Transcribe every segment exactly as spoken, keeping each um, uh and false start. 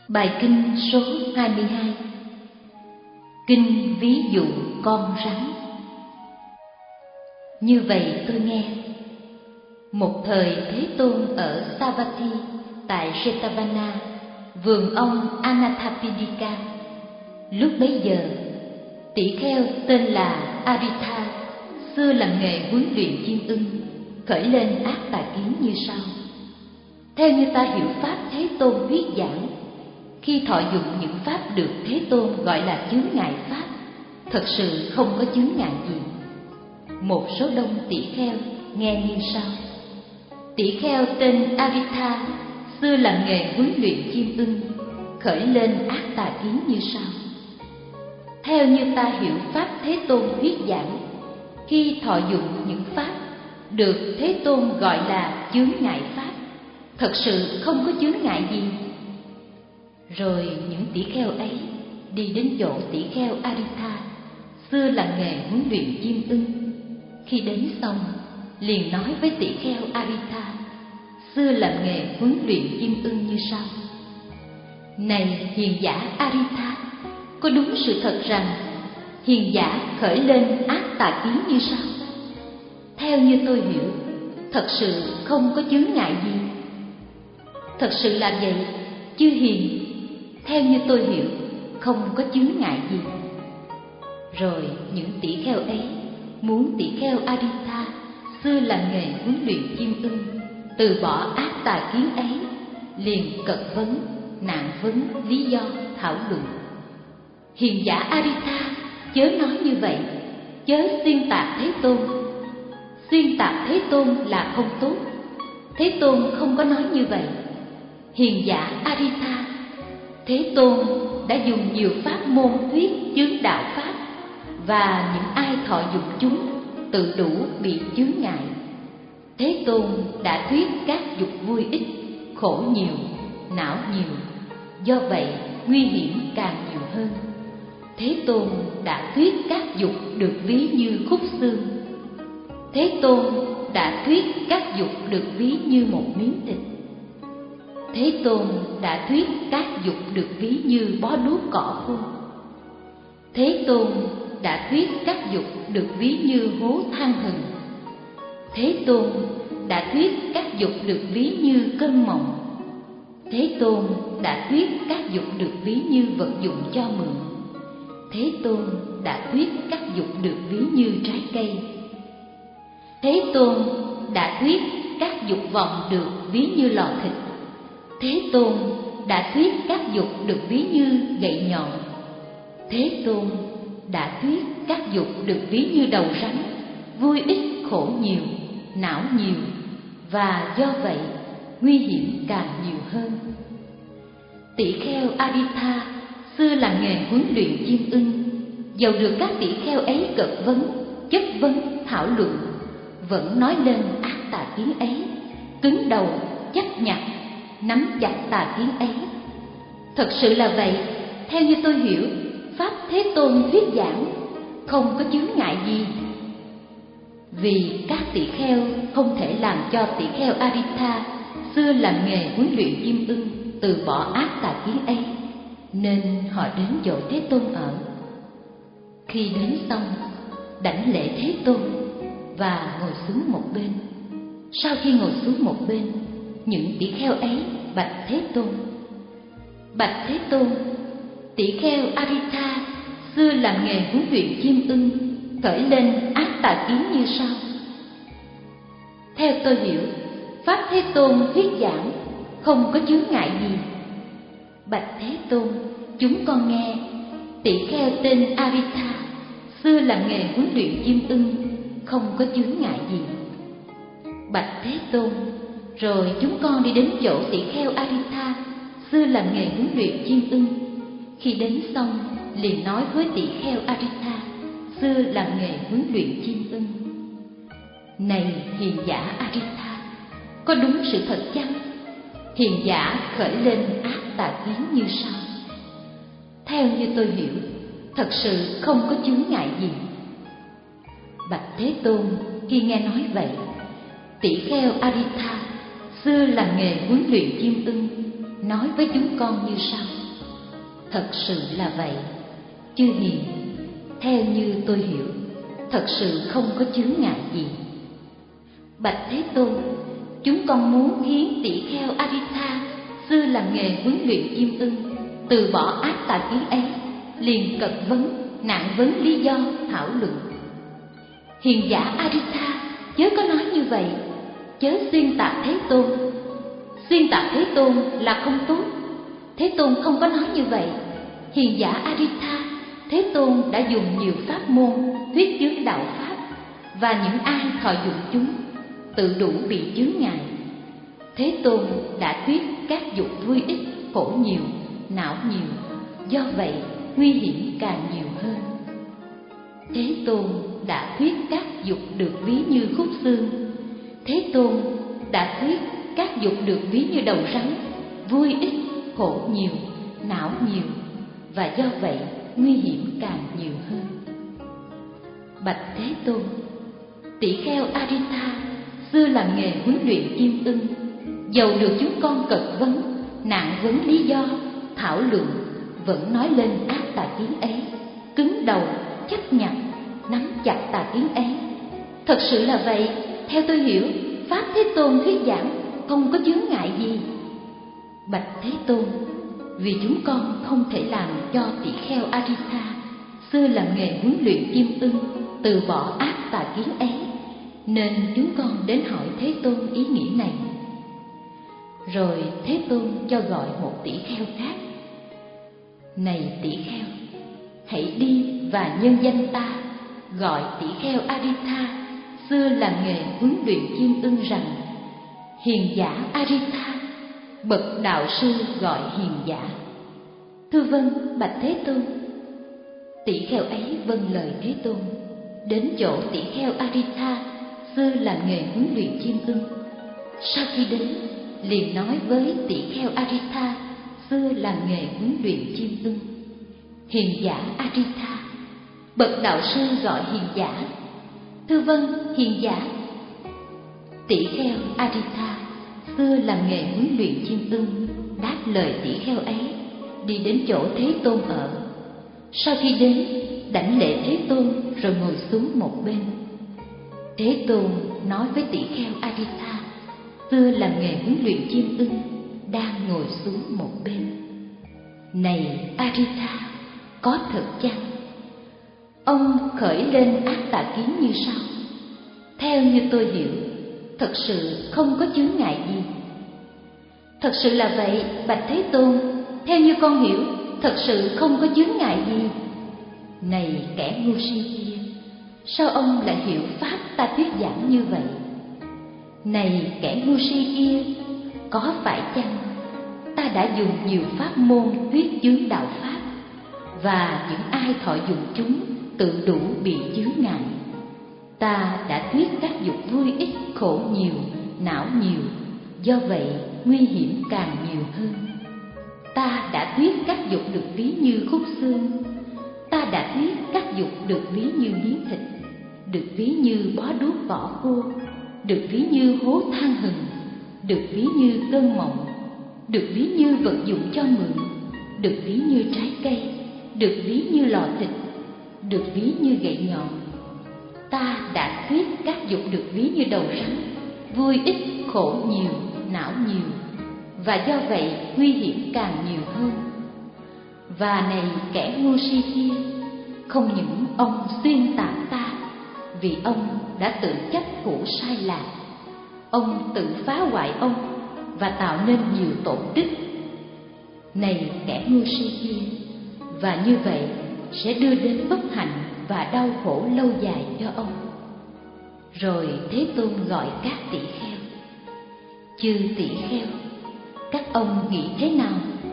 Bài kinh số hai mươi hai. Kinh ví dụ con rắn. Như vậy tôi nghe, một thời Thế Tôn ở Savatthi tại Jetavana, vườn ông Anathapindika. Lúc bấy giờ, tỷ kheo tên là Aritha, xưa làm nghề huấn luyện chim ưng, khởi lên ác tà kiến như sau. Theo như ta hiểu pháp Thế Tôn thuyết giảng, khi thọ dụng những pháp được Thế Tôn gọi là chướng ngại pháp, thật sự không có chướng ngại gì. Một số đông tỷ kheo nghe như sau. Tỷ kheo tên Aritha, xưa làm nghề huấn luyện chim ưng, khởi lên ác tà kiến như sau. Theo như ta hiểu pháp Thế Tôn thuyết giảng, khi thọ dụng những pháp được Thế Tôn gọi là chướng ngại pháp, thật sự không có chướng ngại gì. Rồi những tỷ kheo ấy đi đến chỗ tỷ kheo Aritha, xưa là nghề huấn luyện chim ưng. Khi đến xong, liền nói với tỷ kheo Aritha, xưa làm nghề huấn luyện chim ưng như sau. Này hiền giả Aritha, có đúng sự thật rằng hiền giả khởi lên ác tà kiến như sau? Theo như tôi hiểu, thật sự không có chướng ngại gì. Thật sự là vậy, chư hiền. Theo như tôi hiểu, không có chướng ngại gì. Rồi những tỷ kheo ấy muốn tỷ kheo Aritha, xưa làm nghề huấn luyện chim ưng, từ bỏ ác tà kiến ấy, liền cật vấn, nạn vấn lý do thảo luận. Hiền giả Aritha, chớ nói như vậy, chớ xuyên tạc Thế Tôn. Xuyên tạc Thế Tôn là không tốt. Thế Tôn không có nói như vậy. Hiền giả Aritha, Thế Tôn đã dùng nhiều pháp môn thuyết chướng đạo pháp, và những ai thọ dụng chúng tự đủ bị chướng ngại. Thế Tôn đã thuyết các dục vui ít, khổ nhiều, não nhiều, do vậy nguy hiểm càng nhiều hơn. Thế Tôn đã thuyết các dục được ví như khúc xương. Thế Tôn đã thuyết các dục được ví như một miếng thịt. Thế Tôn đã thuyết các dục được ví như bó đuốc cỏ khô. Thế Tôn đã thuyết các dục được ví như hố than hừng. Thế Tôn đã thuyết các dục được ví như cơn mộng. Thế Tôn đã thuyết các dục được ví như vật dụng cho mượn. Thế Tôn đã thuyết các dục được ví như trái cây. Thế Tôn đã thuyết các dục vọng được ví như lò thịt. Thế Tôn đã thuyết các dục được ví như gậy nhọn. Thế Tôn đã thuyết các dục được ví như đầu rắn, vui ít khổ nhiều, não nhiều, và do vậy nguy hiểm càng nhiều hơn. Tỷ kheo Aritha, xưa là nghề huấn luyện chim ưng, dầu được các tỷ kheo ấy cật vấn, chất vấn, thảo luận, vẫn nói lên ác tà kiến ấy, cứng đầu, chắc nhặt, nắm chặt tà kiến ấy. Thật sự là vậy, theo như tôi hiểu pháp Thế Tôn thuyết giảng, không có chướng ngại gì. Vì các tỷ kheo không thể làm cho tỷ kheo Aritha, xưa làm nghề huấn luyện chim ưng, từ bỏ ác tà kiến ấy, nên họ đến chỗ Thế Tôn ở. Khi đến xong, đảnh lễ Thế Tôn và ngồi xuống một bên. Sau khi ngồi xuống một bên, những tỷ kheo ấy bạch Thế Tôn. Bạch Thế Tôn, tỷ kheo Aritha, xưa làm nghề huấn luyện chim ưng, khởi lên ác tà kiến như sau. Theo tôi hiểu, pháp Thế Tôn thuyết giảng, không có chướng ngại gì. Bạch Thế Tôn, chúng con nghe, tỷ kheo tên Aritha, xưa làm nghề huấn luyện chim ưng, không có chướng ngại gì. Bạch Thế Tôn, rồi chúng con đi đến chỗ tỷ kheo Aritha, xưa làm nghề huấn luyện chim ưng. Khi đến xong, liền nói với tỷ kheo Aritha, xưa làm nghề huấn luyện chim ưng. Này hiền giả Aritha, có đúng sự thật chăng? Hiền giả khởi lên ác tà kiến như sau. Theo như tôi hiểu, thật sự không có chướng ngại gì. Bạch Thế Tôn, khi nghe nói vậy, tỷ kheo Aritha, xưa làm nghề huấn luyện chim ưng, nói với chúng con như sau: thật sự là vậy, chư hiền, theo như tôi hiểu, thật sự không có chướng ngại gì. Bạch Thế Tôn, chúng con muốn khiến tỷ kheo Aritha, xưa làm nghề huấn luyện chim ưng, từ bỏ ác tà kiến ấy, liền cật vấn, nặng vấn lý do, thảo luận. Hiền giả Aritha, chớ có nói như vậy, chớ xuyên tạc Thế Tôn. Xuyên tạc Thế Tôn là không tốt. Thế Tôn không có nói như vậy. Hiền giả Aritha, Thế Tôn đã dùng nhiều pháp môn thuyết chướng đạo pháp, và những ai thọ dụng chúng tự đủ bị chướng ngại. Thế Tôn đã thuyết các dục vui ích, khổ nhiều, não nhiều, do vậy nguy hiểm càng nhiều hơn. Thế Tôn đã thuyết các dục được ví như khúc xương. Thế Tôn đã thuyết các dục được ví như đầu rắn, vui ít, khổ nhiều, não nhiều, và do vậy nguy hiểm càng nhiều hơn. Bạch Thế Tôn, tỷ kheo Aritha xưa làm nghề huấn luyện chim ưng, dầu được chúng con cật vấn, nặng vấn lý do, thảo luận, vẫn nói lên ác tà kiến ấy, cứng đầu, chấp nhận, nắm chặt tà kiến ấy. Thật sự là vậy, theo tôi hiểu, pháp Thế Tôn thuyết giảng không có chướng ngại gì. Bạch Thế Tôn, vì chúng con không thể làm cho tỷ kheo Aritha xưa làm nghề huấn luyện chim ưng từ bỏ ác tà kiến ấy, nên chúng con đến hỏi Thế Tôn ý nghĩa này. Rồi Thế Tôn cho gọi một tỷ kheo khác: này tỷ kheo, hãy đi và nhân danh ta gọi tỷ kheo Aritha xưa làm nghề huấn luyện chim ưng rằng: hiền giả Aritha, bậc đạo sư gọi hiền giả. Thưa vâng, bạch Thế Tôn. Tỷ kheo ấy vâng lời Thế Tôn, đến chỗ tỷ kheo Aritha xưa làm nghề huấn luyện chim ưng. Sau khi đến, liền nói với tỷ kheo Aritha xưa làm nghề huấn luyện chim ưng: hiền giả Aritha, bậc đạo sư gọi hiền giả. Thưa vâng, hiền giả. Tỷ kheo Aritha xưa làm nghề huấn luyện chim ưng đáp lời tỷ kheo ấy, đi đến chỗ Thế Tôn ở. Sau khi đến, đảnh lễ Thế Tôn rồi ngồi xuống một bên. Thế Tôn nói với tỷ kheo Aritha xưa làm nghề huấn luyện chim ưng đang ngồi xuống một bên: này Aritha, có thật chăng? Ông khởi lên ác tà kiến như sau: theo như tôi hiểu, thật sự không có chướng ngại gì. Thật sự là vậy, bạch Thế Tôn, theo như con hiểu, thật sự không có chướng ngại gì. Này kẻ ngu si kia, sao ông lại hiểu pháp ta thuyết giảng như vậy? Này kẻ ngu si kia, có phải chăng ta đã dùng nhiều pháp môn thuyết chướng đạo pháp, và những ai thọ dụng chúng tự đủ bị chướng ngại? Ta đã thuyết các dục vui ít, khổ nhiều, não nhiều, do vậy nguy hiểm càng nhiều hơn. Ta đã thuyết các dục được ví như khúc xương. Ta đã thuyết các dục được ví như miếng thịt, được ví như bó đuốc vỏ khô, được ví như hố than hừng, được ví như cơn mộng, được ví như vật dụng cho mượn, được ví như trái cây, được ví như lò thịt, được ví như gậy nhọn. Ta đã thuyết các dục được ví như đầu rắn, vui ít, khổ nhiều, não nhiều, và do vậy nguy hiểm càng nhiều hơn. Và này kẻ ngu si kia, không những ông xuyên tạc ta, vì ông đã tự chấp củ sai lạc, ông tự phá hoại ông và tạo nên nhiều tổn đức. Này kẻ ngu si kia, và như vậy sẽ đưa đến bất hạnh và đau khổ lâu dài cho ông. Rồi Thế Tôn gọi các tỷ kheo: chư tỷ kheo, các ông nghĩ thế nào?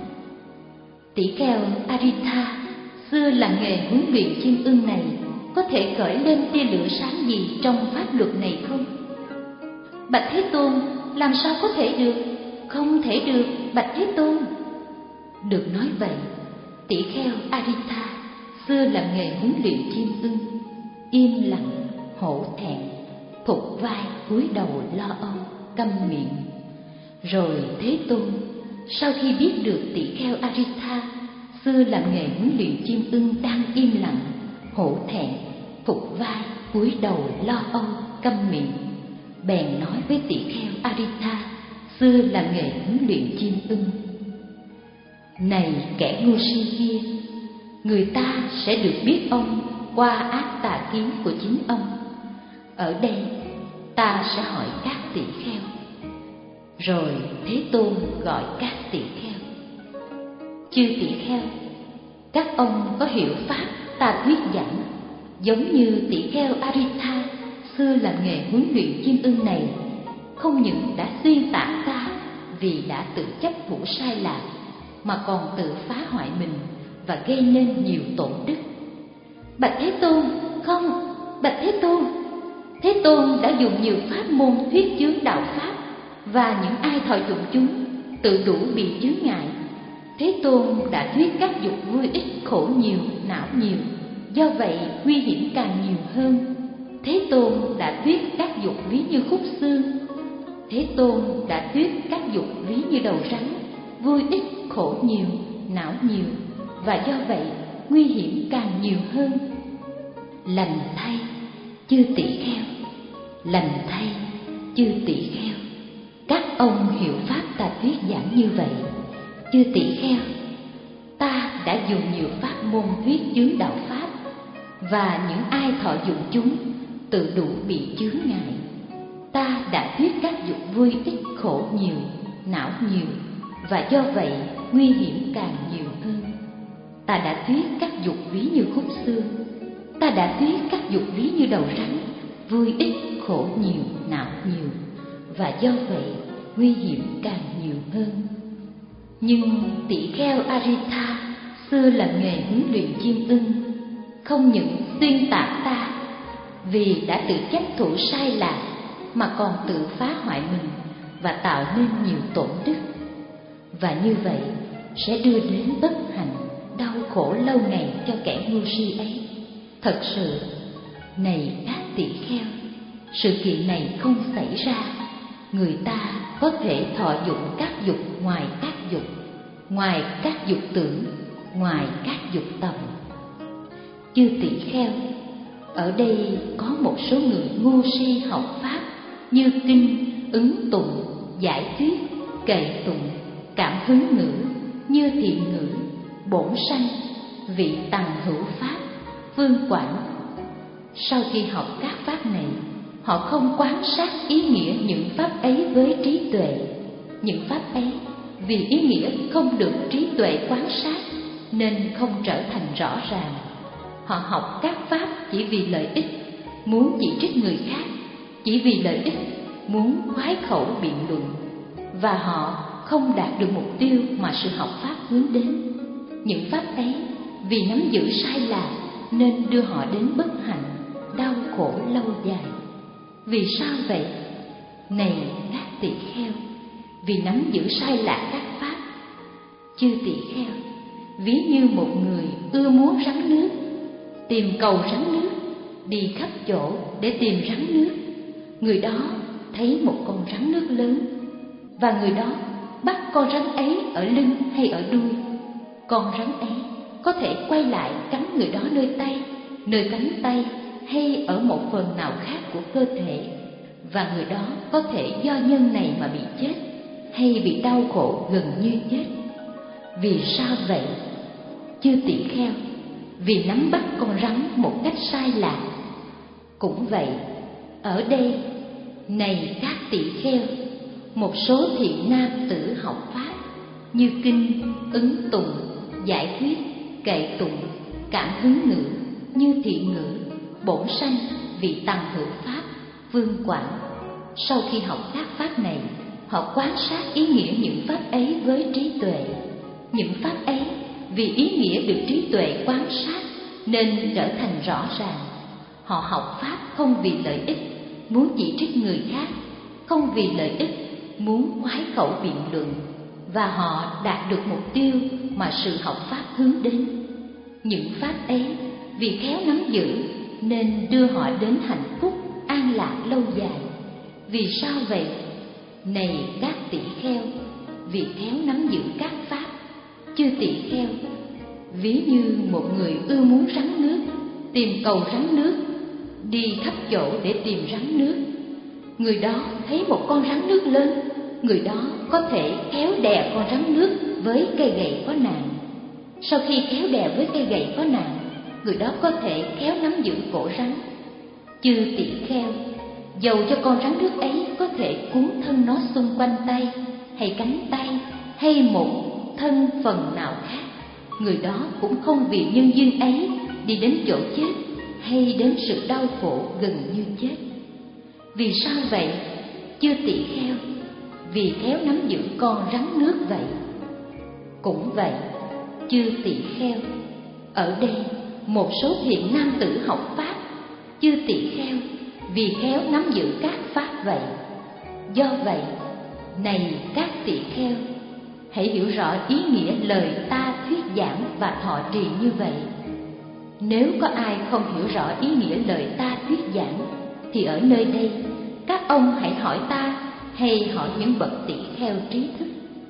Tỷ kheo Aritha xưa là nghề huấn luyện chim ưng này có thể khởi lên tia lửa sáng gì trong pháp luật này không? Bạch Thế Tôn, làm sao có thể được? Không thể được, bạch Thế Tôn. Được nói vậy, tỷ kheo Aritha xưa làm nghề huấn luyện chim ưng, im lặng, hổ thẹn, thụt vai cúi đầu lo âu, câm miệng. Rồi Thế Tôn sau khi biết được tỷ kheo Aritha xưa làm nghề huấn luyện chim ưng đang im lặng, hổ thẹn, phục vai, cúi đầu lo âu, câm miệng, bèn nói với tỷ kheo Aritha xưa làm nghề huấn luyện chim ưng: này kẻ ngu si kia, người ta sẽ được biết ông qua ác tà kiến của chính ông. Ở đây ta sẽ hỏi các tỷ kheo. Rồi Thế Tôn gọi các tỷ kheo: chư tỷ kheo, các ông có hiểu pháp ta thuyết giảng giống như tỷ kheo Aritha xưa làm nghề huấn luyện chim ưng này, không những đã xuyên tạc ta vì đã tự chấp vụ sai lạc, mà còn tự phá hoại mình và gây nên nhiều tổn đức. Bạch Thế Tôn, không, bạch Thế Tôn, Thế Tôn đã dùng nhiều pháp môn thuyết chướng đạo pháp, và những ai thọ dụng chúng tự đủ bị chướng ngại. Thế Tôn đã thuyết các dục vui ít, khổ nhiều, não nhiều, do vậy nguy hiểm càng nhiều hơn. Thế Tôn đã thuyết các dục ví như khúc xương. Thế Tôn đã thuyết các dục ví như đầu rắn, vui ít, khổ nhiều, não nhiều, và do vậy nguy hiểm càng nhiều hơn. Lành thay, chư tỷ kheo, lành thay, chư tỷ kheo, các ông hiểu pháp ta thuyết giảng như vậy. Chư tỷ kheo, ta đã dùng nhiều pháp môn thuyết chướng đạo pháp, và những ai thọ dụng chúng tự đủ bị chướng ngại. Ta đã thuyết các dục vui ít, khổ nhiều, não nhiều, và do vậy nguy hiểm càng nhiều hơn. Ta đã thuyết các dục ví như khúc xương. Ta đã thuyết các dục ví như đầu rắn, vui ít, khổ nhiều, não nhiều, và do vậy nguy hiểm càng nhiều hơn. Nhưng tỷ kheo Aritha xưa làm nghề huấn luyện chim ưng, không những xuyên tạc ta vì đã tự chấp thủ sai lạc, mà còn tự phá hoại mình và tạo nên nhiều tổn đức, và như vậy sẽ đưa đến bất hạnh, đau khổ lâu ngày cho kẻ ngu si ấy. Thật sự, này các tỷ kheo, sự kiện này không xảy ra. Người ta có thể thọ dụng các dục ngoài các dục, ngoài các dục tưởng, ngoài các dục tầm. Chư tỷ kheo, ở đây có một số người ngu si học pháp như kinh, ứng tụng, giải thuyết, kệ tụng, cảm hứng ngữ, như thiện ngữ, bổn sanh, vị tằng hữu pháp, vương quản. Sau khi học các pháp này, họ không quán sát ý nghĩa những pháp ấy với trí tuệ. Những pháp ấy vì ý nghĩa không được trí tuệ quán sát nên không trở thành rõ ràng. Họ học các pháp chỉ vì lợi ích, muốn chỉ trích người khác, chỉ vì lợi ích, muốn khoái khẩu biện luận, và họ không đạt được mục tiêu mà sự học pháp hướng đến. Những pháp ấy vì nắm giữ sai lạc nên đưa họ đến bất hạnh, đau khổ lâu dài. Vì sao vậy? Này các tỷ kheo, vì nắm giữ sai lạc các pháp. Chư tỷ kheo, ví như một người ưa muốn rắn nước, tìm cầu rắn nước, đi khắp chỗ để tìm rắn nước. Người đó thấy một con rắn nước lớn, và người đó bắt con rắn ấy ở lưng hay ở đuôi. Con rắn ấy có thể quay lại cắn người đó nơi tay, nơi cánh tay, hay ở một phần nào khác của cơ thể, và người đó có thể do nhân này mà bị chết, hay bị đau khổ gần như chết. Vì sao vậy? Chư tỷ kheo, vì nắm bắt con rắn một cách sai lạc. Cũng vậy, ở đây, này các tỷ kheo, một số thiện nam tử học pháp như kinh, ứng tụng, giải thuyết, kệ tụng, cảm hứng ngữ, như thiện ngữ, bổn sanh, vị tằng hữu pháp, vương quản. Sau khi học các pháp này, họ quan sát ý nghĩa những pháp ấy với trí tuệ. Những pháp ấy vì ý nghĩa được trí tuệ quan sát nên trở thành rõ ràng. Họ học pháp không vì lợi ích, muốn chỉ trích người khác, không vì lợi ích, muốn khoái khẩu biện luận, và họ đạt được mục tiêu mà sự học pháp hướng đến. Những pháp ấy vì khéo nắm giữ nên đưa họ đến hạnh phúc an lạc lâu dài. Vì sao vậy? Này các tỷ kheo, vì khéo nắm giữ các pháp. Chư tỳ kheo, ví như một người ưa muốn rắn nước, tìm cầu rắn nước, đi khắp chỗ để tìm rắn nước. Người đó thấy một con rắn nước lớn, người đó có thể khéo đè con rắn nước với cây gậy có nạn. Sau khi khéo đè với cây gậy có nạn, người đó có thể khéo nắm giữ cổ rắn. Chư tỳ kheo, dầu cho con rắn nước ấy có thể cuốn thân nó xung quanh tay, hay cánh tay, hay một thân phần nào khác, người đó cũng không vì nhân duyên ấy đi đến chỗ chết hay đến sự đau khổ gần như chết. Vì sao vậy? Chư tỳ kheo, vì khéo nắm giữ con rắn nước vậy. Cũng vậy, chư tỳ kheo, ở đây một số thiện nam tử học pháp. Chư tỳ kheo, vì khéo nắm giữ các pháp vậy. Do vậy, này các tỳ kheo, hãy hiểu rõ ý nghĩa lời ta thuyết giảng và thọ trì như vậy. Nếu có ai không hiểu rõ ý nghĩa lời ta thuyết giảng, thì ở nơi đây các ông hãy hỏi ta hay hỏi những bậc tỷ kheo trí thức.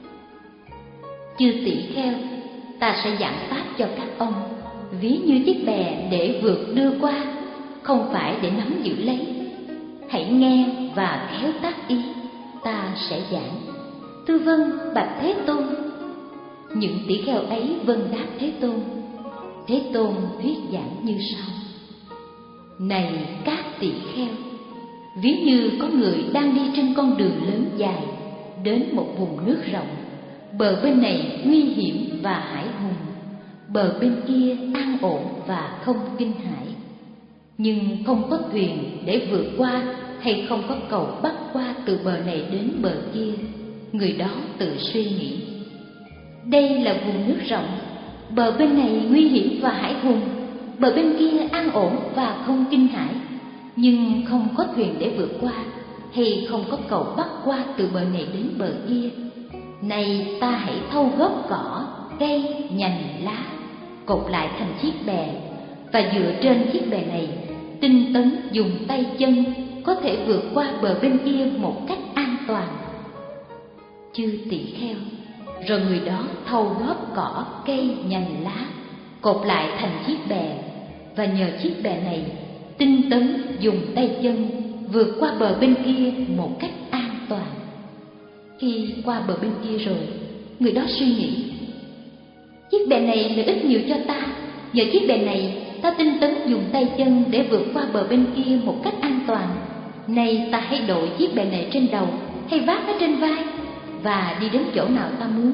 Chư tỷ kheo, ta sẽ giảng pháp cho các ông, ví như chiếc bè để vượt đưa qua, không phải để nắm giữ lấy. Hãy nghe và khéo tác ý, ta sẽ giảng. Thưa vâng, bạch Thế Tôn. Những tỷ kheo ấy vâng đáp Thế Tôn. Thế Tôn thuyết giảng như sau: này các tỷ kheo, ví như có người đang đi trên con đường lớn dài đến một vùng nước rộng. Bờ bên này nguy hiểm và hải hùng, bờ bên kia an ổn và không kinh hãi. Nhưng không có thuyền để vượt qua, hay không có cầu bắc qua từ bờ này đến bờ kia. Người đó tự suy nghĩ: đây là vùng nước rộng, bờ bên này nguy hiểm và hải hùng, bờ bên kia an ổn và không kinh hãi. Nhưng không có thuyền để vượt qua, hay không có cầu bắc qua từ bờ này đến bờ kia. Này ta hãy thâu gốc cỏ, cây, nhành, lá, cột lại thành chiếc bè, và dựa trên chiếc bè này, tinh tấn dùng tay chân có thể vượt qua bờ bên kia một cách an toàn. Chư tỷ kheo, rồi người đó thâu góp cỏ, cây, nhành, lá, cột lại thành chiếc bè, và nhờ chiếc bè này, tinh tấn dùng tay chân vượt qua bờ bên kia một cách an toàn. Khi qua bờ bên kia rồi, người đó suy nghĩ: chiếc bè này lợi ích nhiều cho ta, nhờ chiếc bè này ta tinh tấn dùng tay chân để vượt qua bờ bên kia một cách an toàn. Nay ta hãy đội chiếc bè này trên đầu, hay vác nó trên vai, và đi đến chỗ nào ta muốn.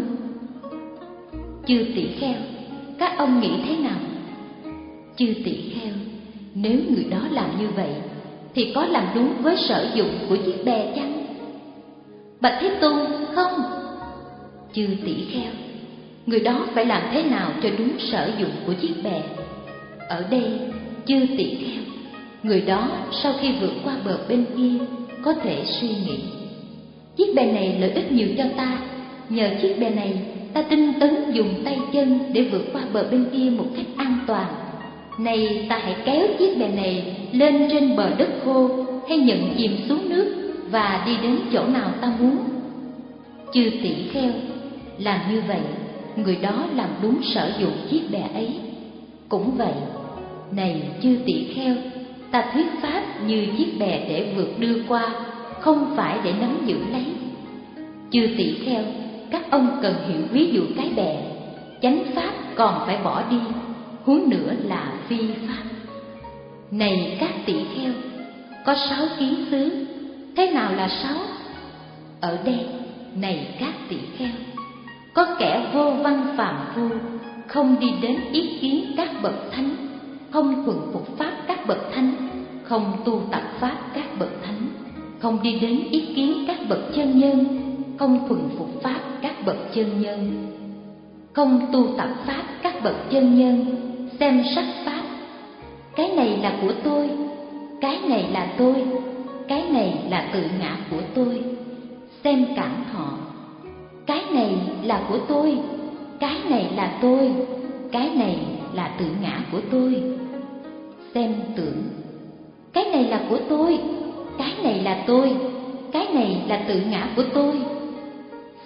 Chư tỷ kheo, các ông nghĩ thế nào? Chư tỷ kheo, nếu người đó làm như vậy, thì có làm đúng với sở dụng của chiếc bè chăng? Bạch Thế Tôn, không. Chư tỷ kheo, người đó phải làm thế nào cho đúng sở dụng của chiếc bè? Ở đây, chư tỷ kheo, người đó sau khi vượt qua bờ bên kia có thể suy nghĩ: chiếc bè này lợi ích nhiều cho ta, nhờ chiếc bè này ta tinh tấn dùng tay chân để vượt qua bờ bên kia một cách an toàn. Này ta hãy kéo chiếc bè này lên trên bờ đất khô, hay nhận chìm xuống nước và đi đến chỗ nào ta muốn. Chư tỷ kheo, làm như vậy, người đó làm đúng sở dụng chiếc bè ấy. Cũng vậy, này chư tỷ kheo, ta thuyết pháp như chiếc bè để vượt đưa qua, không phải để nắm giữ lấy. Chư tỷ kheo, các ông cần hiểu ví dụ cái bè, chánh pháp còn phải bỏ đi, huống nữa là phi pháp. Này các tỷ kheo, có sáu kiến xứ. Thế nào là sáu? Ở đây, này các tỷ kheo, có kẻ vô văn phàm phu, không đi đến ý kiến các bậc thánh, không thuần phục pháp các bậc thánh, không tu tập pháp các bậc thánh, không đi đến ý kiến các bậc chân nhân, không thuần phục pháp các bậc chân nhân, không tu tập pháp các bậc chân nhân, xem sắc pháp. Cái này là của tôi, cái này là tôi, cái này là tự ngã của tôi. Xem cảm thọ. Cái này là của tôi, cái này là tôi, cái này là tự ngã của tôi. Xem tưởng. Cái này là của tôi, cái này là tôi, cái này là tự ngã của tôi.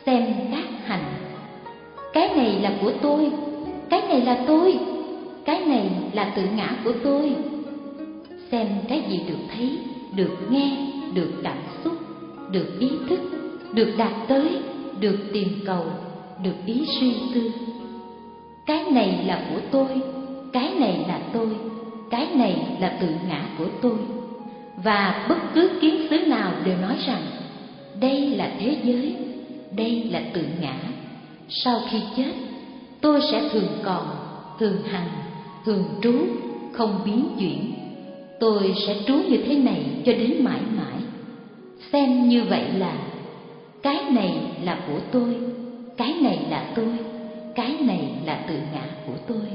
xem các hành. Cái này là của tôi, cái này là tôi, cái này là tự ngã của tôi. Xem cái gì được thấy, được nghe, được cảm xúc, được ý thức, được đạt tới, được tìm cầu, được ý suy tư. Cái này là của tôi, cái này là tôi, cái này là tự ngã của tôi. Và bất cứ kiến xứ nào đều nói rằng đây là thế giới, đây là tự ngã. Sau khi chết, tôi sẽ thường còn, thường hành, thường trú, không biến chuyển. Tôi sẽ trú như thế này cho đến mãi mãi. Xem như vậy là cái này là của tôi, cái này là tôi, cái này là tự ngã của tôi.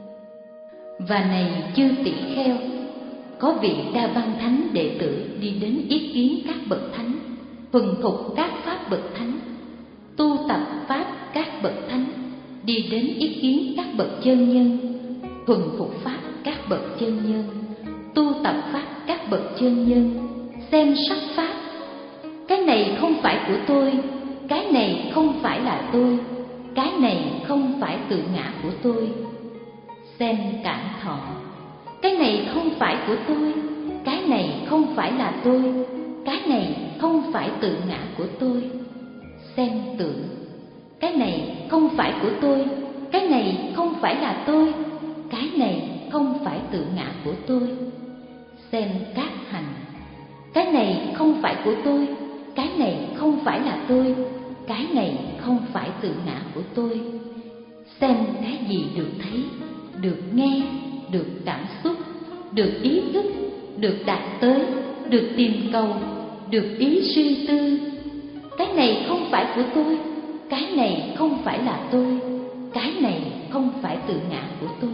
Và này chư tỷ kheo, có vị Đa Văn Thánh đệ tử đi đến ý kiến các bậc thánh, thuần thục các pháp bậc thánh, tu tập pháp các bậc thánh, đi đến ý kiến các bậc chân nhân, thuần thục pháp các bậc chân nhân, tu tập pháp các bậc chân nhân, xem sắc pháp. Cái này không phải của tôi, cái này không phải là tôi, cái này không phải tự ngã của tôi. Xem cảm thọ. Cái này không phải của tôi, cái này không phải là tôi, cái này không phải tự ngã của tôi. Xem tưởng. Cái này không phải của tôi, cái này không phải là tôi, cái này không phải tự ngã của tôi. Xem các hành. Cái này không phải của tôi, cái này không phải là tôi, cái này không phải tự ngã của tôi. Xem cái gì được thấy, được nghe, được cảm xúc, được ý thức, được đạt tới, được tìm cầu, được ý suy tư. Cái này không phải của tôi, cái này không phải là tôi, cái này không phải tự ngã của tôi.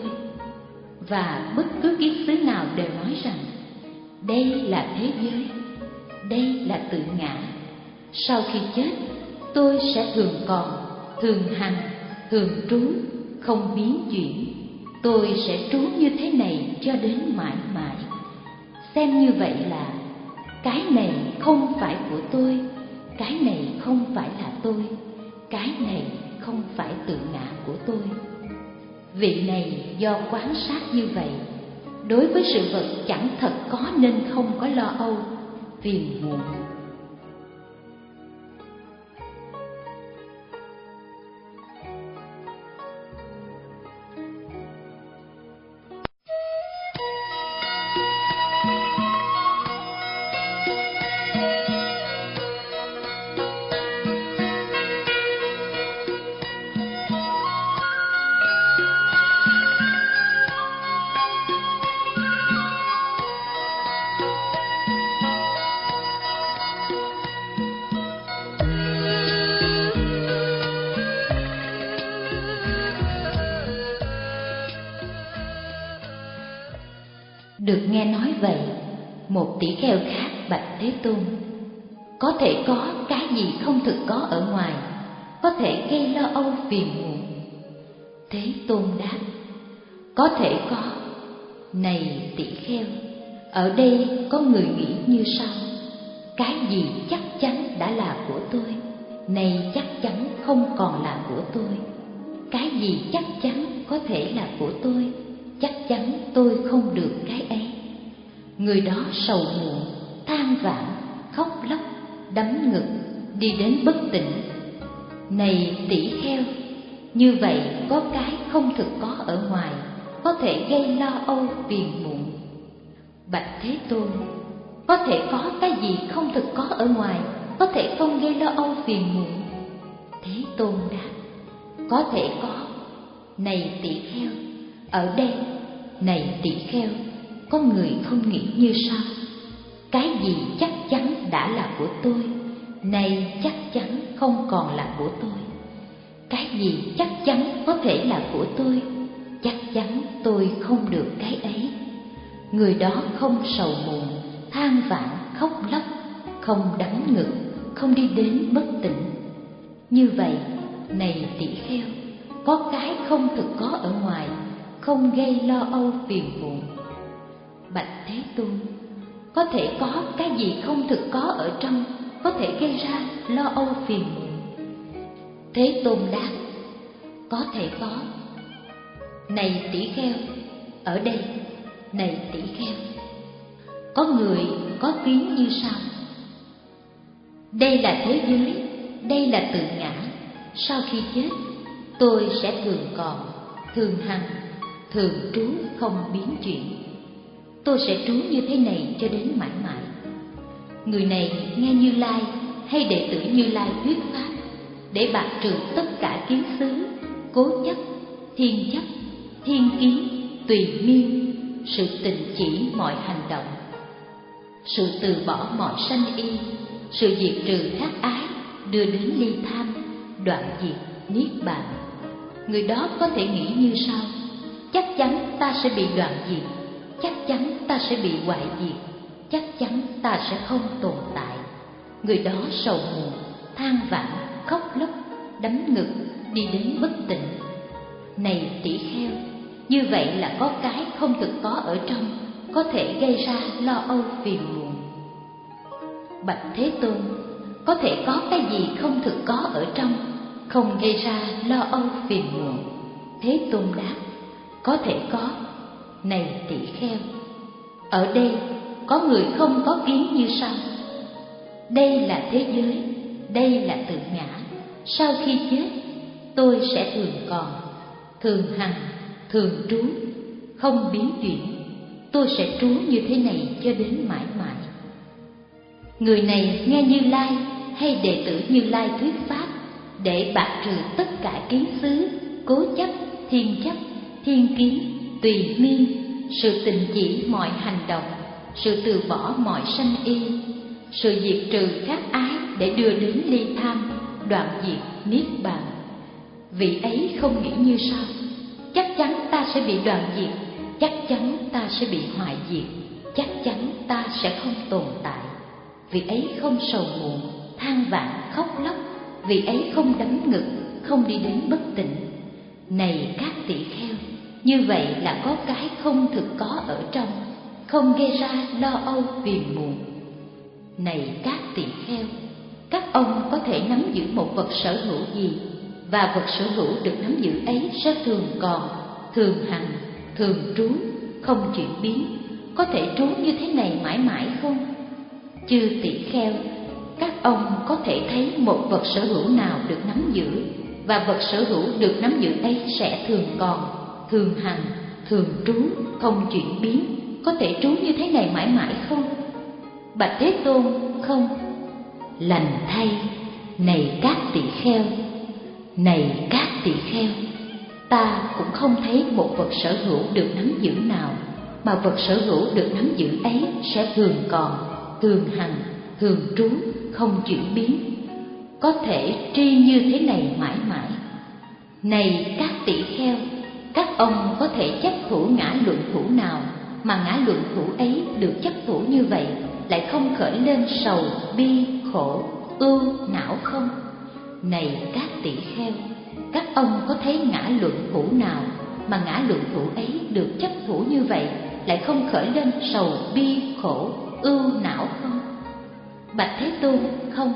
Và bất cứ kiến xứ nào đều nói rằng đây là thế giới, đây là tự ngã. Sau khi chết, tôi sẽ thường còn, thường hành, thường trú, không biến chuyển. Tôi sẽ trú như thế này cho đến mãi mãi. Xem như vậy là cái này không phải của tôi, cái này không phải là tôi, cái này không phải tự ngã của tôi. Vị này do quan sát như vậy, đối với sự vật chẳng thật có nên không có lo âu, phiền muộn. Được nghe nói vậy, một tỷ kheo khác bạch Thế Tôn: có thể có cái gì không thực có ở ngoài, có thể gây lo âu phiền muộn? Thế Tôn đáp: có thể có. Này tỷ kheo, ở đây có người nghĩ như sau: cái gì chắc chắn đã là của tôi, nay chắc chắn không còn là của tôi. Cái gì chắc chắn có thể là của tôi, chắc chắn tôi không được cái ấy. Người đó sầu muộn, than vãn, khóc lóc, đấm ngực, đi đến bất tỉnh. Này tỷ kheo, như vậy có cái không thực có ở ngoài, có thể gây lo âu phiền muộn. Bạch Thế Tôn: có thể có cái gì không thực có ở ngoài, có thể không gây lo âu phiền muộn? Thế Tôn đáp: có thể có. Này tỷ kheo, ở đây, này tỷ kheo, có người không nghĩ như sau: cái gì chắc chắn đã là của tôi, nay chắc chắn không còn là của tôi. Cái gì chắc chắn có thể là của tôi, chắc chắn tôi không được cái ấy. Người đó không sầu muộn, than vãn, khóc lóc, không đấm ngực, không đi đến bất tỉnh. Như vậy, này tỷ kheo, có cái không thực có ở ngoài, không gây lo âu phiền muộn. Bạch Thế Tôn: có thể có cái gì không thực có ở trong, có thể gây ra lo âu phiền muộn? Thế Tôn đáp: có thể có. Này tỷ kheo, ở đây, này tỷ kheo, có người có tiếng như sau: đây là thế giới, đây là tự ngã. Sau khi chết, tôi sẽ thường còn, thường hằng, thường trú, không biến chuyển. Tôi sẽ trú như thế này cho đến mãi mãi. Người này nghe Như Lai hay đệ tử Như Lai thuyết pháp để bạc trừ tất cả kiến xứ, cố chấp, thiên chấp, thiên kiến, tùy miên, sự tình chỉ mọi hành động, sự từ bỏ mọi sanh y, sự diệt trừ thác ái, đưa đến ly tham, đoạn diệt niết bàn. Người đó có thể nghĩ như sau: chắc chắn ta sẽ bị đoạn diệt, chắc chắn ta sẽ bị hoại diệt, chắc chắn ta sẽ không tồn tại. Người đó sầu muộn, than vãn, khóc lóc, đấm ngực, đi đến bất tỉnh. Này tỷ kheo, như vậy là có cái không thực có ở trong, có thể gây ra lo âu phiền muộn. Bạch Thế Tôn, có thể có cái gì không thực có ở trong, không gây ra lo âu phiền muộn? Thế Tôn đáp: có thể có. Này tỷ kheo, ở đây có người không có kiến như sau: đây là thế giới, đây là tự ngã. Sau khi chết, tôi sẽ thường còn, thường hằng, thường trú, không biến chuyển. Tôi sẽ trú như thế này cho đến mãi mãi. Người này nghe Như Lai hay đệ tử Như Lai thuyết pháp để bạc trừ tất cả kiến xứ, cố chấp, thiên chấp, thiên kiến, tùy miên, sự tình chỉ mọi hành động, sự từ bỏ mọi sanh y, sự diệt trừ các ái để đưa đến ly tham, đoạn diệt niết bàn. Vị ấy không nghĩ như sau: chắc chắn ta sẽ bị đoạn diệt, chắc chắn ta sẽ bị hoại diệt, chắc chắn ta sẽ không tồn tại. Vị ấy không sầu muộn, than vãn, khóc lóc. Vị ấy không đấm ngực, không đi đến bất tỉnh. Này các tỷ kheo, như vậy là có cái không thực có ở trong, không gây ra lo âu phiền muộn. Này các tỷ kheo, các ông có thể nắm giữ một vật sở hữu gì, và vật sở hữu được nắm giữ ấy sẽ thường còn, thường hằng, thường trú, không chuyển biến, có thể trú như thế này mãi mãi không? Chư tỷ kheo, các ông có thể thấy một vật sở hữu nào được nắm giữ, và vật sở hữu được nắm giữ ấy sẽ thường còn, thường hằng, thường trú, không chuyển biến, có thể trú như thế này mãi mãi không? Bạch Thế Tôn, không. Lành thay, này các tỷ kheo, này các tỷ kheo, ta cũng không thấy một vật sở hữu được nắm giữ nào, mà vật sở hữu được nắm giữ ấy sẽ thường còn, thường hằng, thường trú, không chuyển biến, có thể tri như thế này mãi mãi. Này các tỷ kheo, các ông có thể chấp thủ ngã luận thủ nào, mà ngã luận thủ ấy được chấp thủ như vậy lại không khởi lên sầu, bi, khổ, ưu, não không? Này các tỷ kheo, các ông có thấy ngã luận thủ nào, mà ngã luận thủ ấy được chấp thủ như vậy lại không khởi lên sầu, bi, khổ, ưu, não không? Bạch Thế Tôn, không.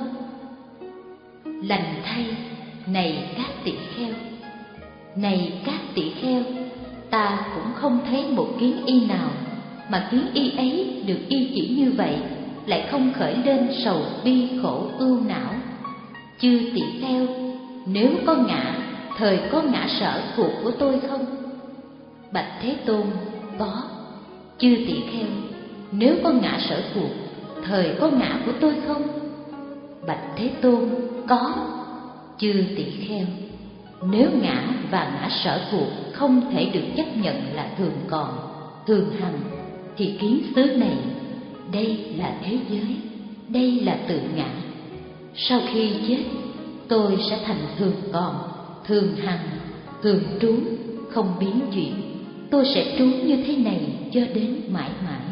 Lành thay, này các tỷ kheo, này các tỷ kheo, ta cũng không thấy một kiến y nào, mà kiến y ấy được y chỉ như vậy lại không khởi lên sầu, bi, khổ, ưu, não. Chư tỷ kheo, nếu có ngã, thời có ngã sở thuộc của tôi không? Bạch Thế Tôn, có. Chư tỷ kheo, nếu có ngã sở thuộc, thời có ngã của tôi không? Bạch Thế Tôn, có. Chư tỷ kheo, nếu ngã và ngã sở thuộc không thể được chấp nhận là thường còn, thường hằng, thì kiến xứ này, đây là thế giới, đây là tự ngã. Sau khi chết, tôi sẽ thành thường còn, thường hằng, thường trú, không biến chuyển. Tôi sẽ trú như thế này cho đến mãi mãi.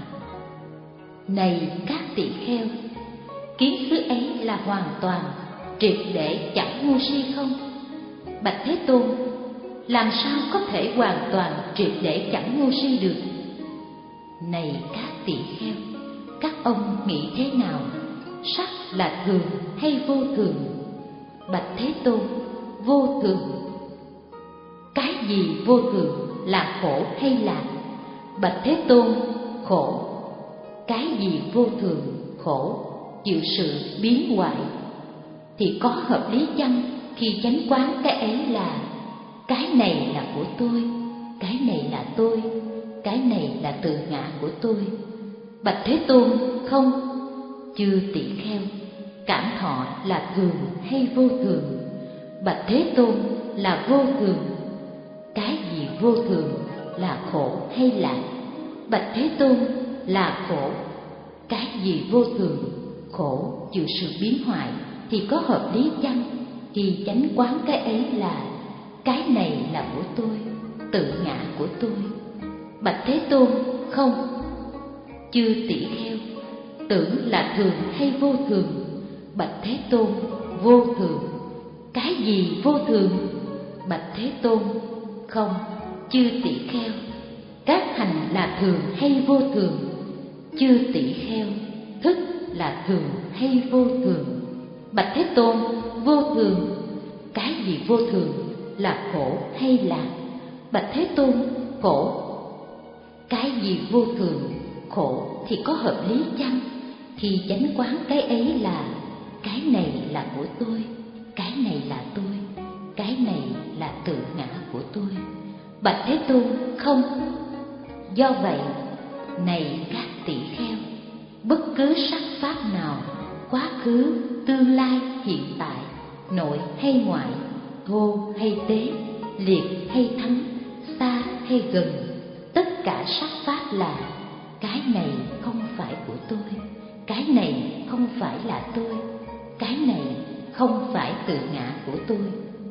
Này các tỷ kheo, kiến xứ ấy là hoàn toàn, triệt để chẳng ngu si không? Bạch Thế Tôn, làm sao có thể hoàn toàn triệt để chẳng ngu si được? Này các tỷ kheo, các ông nghĩ thế nào? Sắc là thường hay vô thường? Bạch Thế Tôn, vô thường. Cái gì vô thường, là khổ hay lạc? Bạch Thế Tôn, khổ. Cái gì vô thường, khổ, chịu sự biến hoại? Thì có hợp lý chăng khi chánh quán cái ấy là cái này là của tôi, cái này là tôi, cái này là tự ngã của tôi? Bạch Thế Tôn, không. Chư tỷ kheo, cảm thọ là thường hay vô thường? Bạch Thế Tôn, là vô thường. Cái gì vô thường, là khổ hay lạc? Bạch Thế Tôn, là khổ. Cái gì vô thường, khổ, chịu sự biến hoại? Thì có hợp lý chăng khi chánh quán cái ấy là cái này là của tôi, tự ngã của tôi? Bạch Thế Tôn, không. Chư tỷ kheo, tưởng là thường hay vô thường? Bạch Thế Tôn, vô thường. Cái gì vô thường? Bạch Thế Tôn, không. Chư tỷ kheo, các hành là thường hay vô thường? Chư tỷ kheo, thức là thường hay vô thường? Bạch Thế Tôn, vô thường. Cái gì vô thường, là khổ hay lạc? Bạch Thế Tôn, khổ. Cái gì vô thường, khổ, thì có hợp lý chăng khi chánh quán cái ấy là cái này là của tôi, cái này là tôi, cái này là tự ngã của tôi? Bạch Thế Tôn, không. Do vậy, này các tỷ kheo, bất cứ sắc pháp nào, quá khứ, tương lai, hiện tại, nội hay ngoại, thô hay tế, liệt hay thắng, xa hay gần, tất cả sắc pháp là cái này không phải của tôi, cái này không phải là tôi, cái này không phải tự ngã của tôi.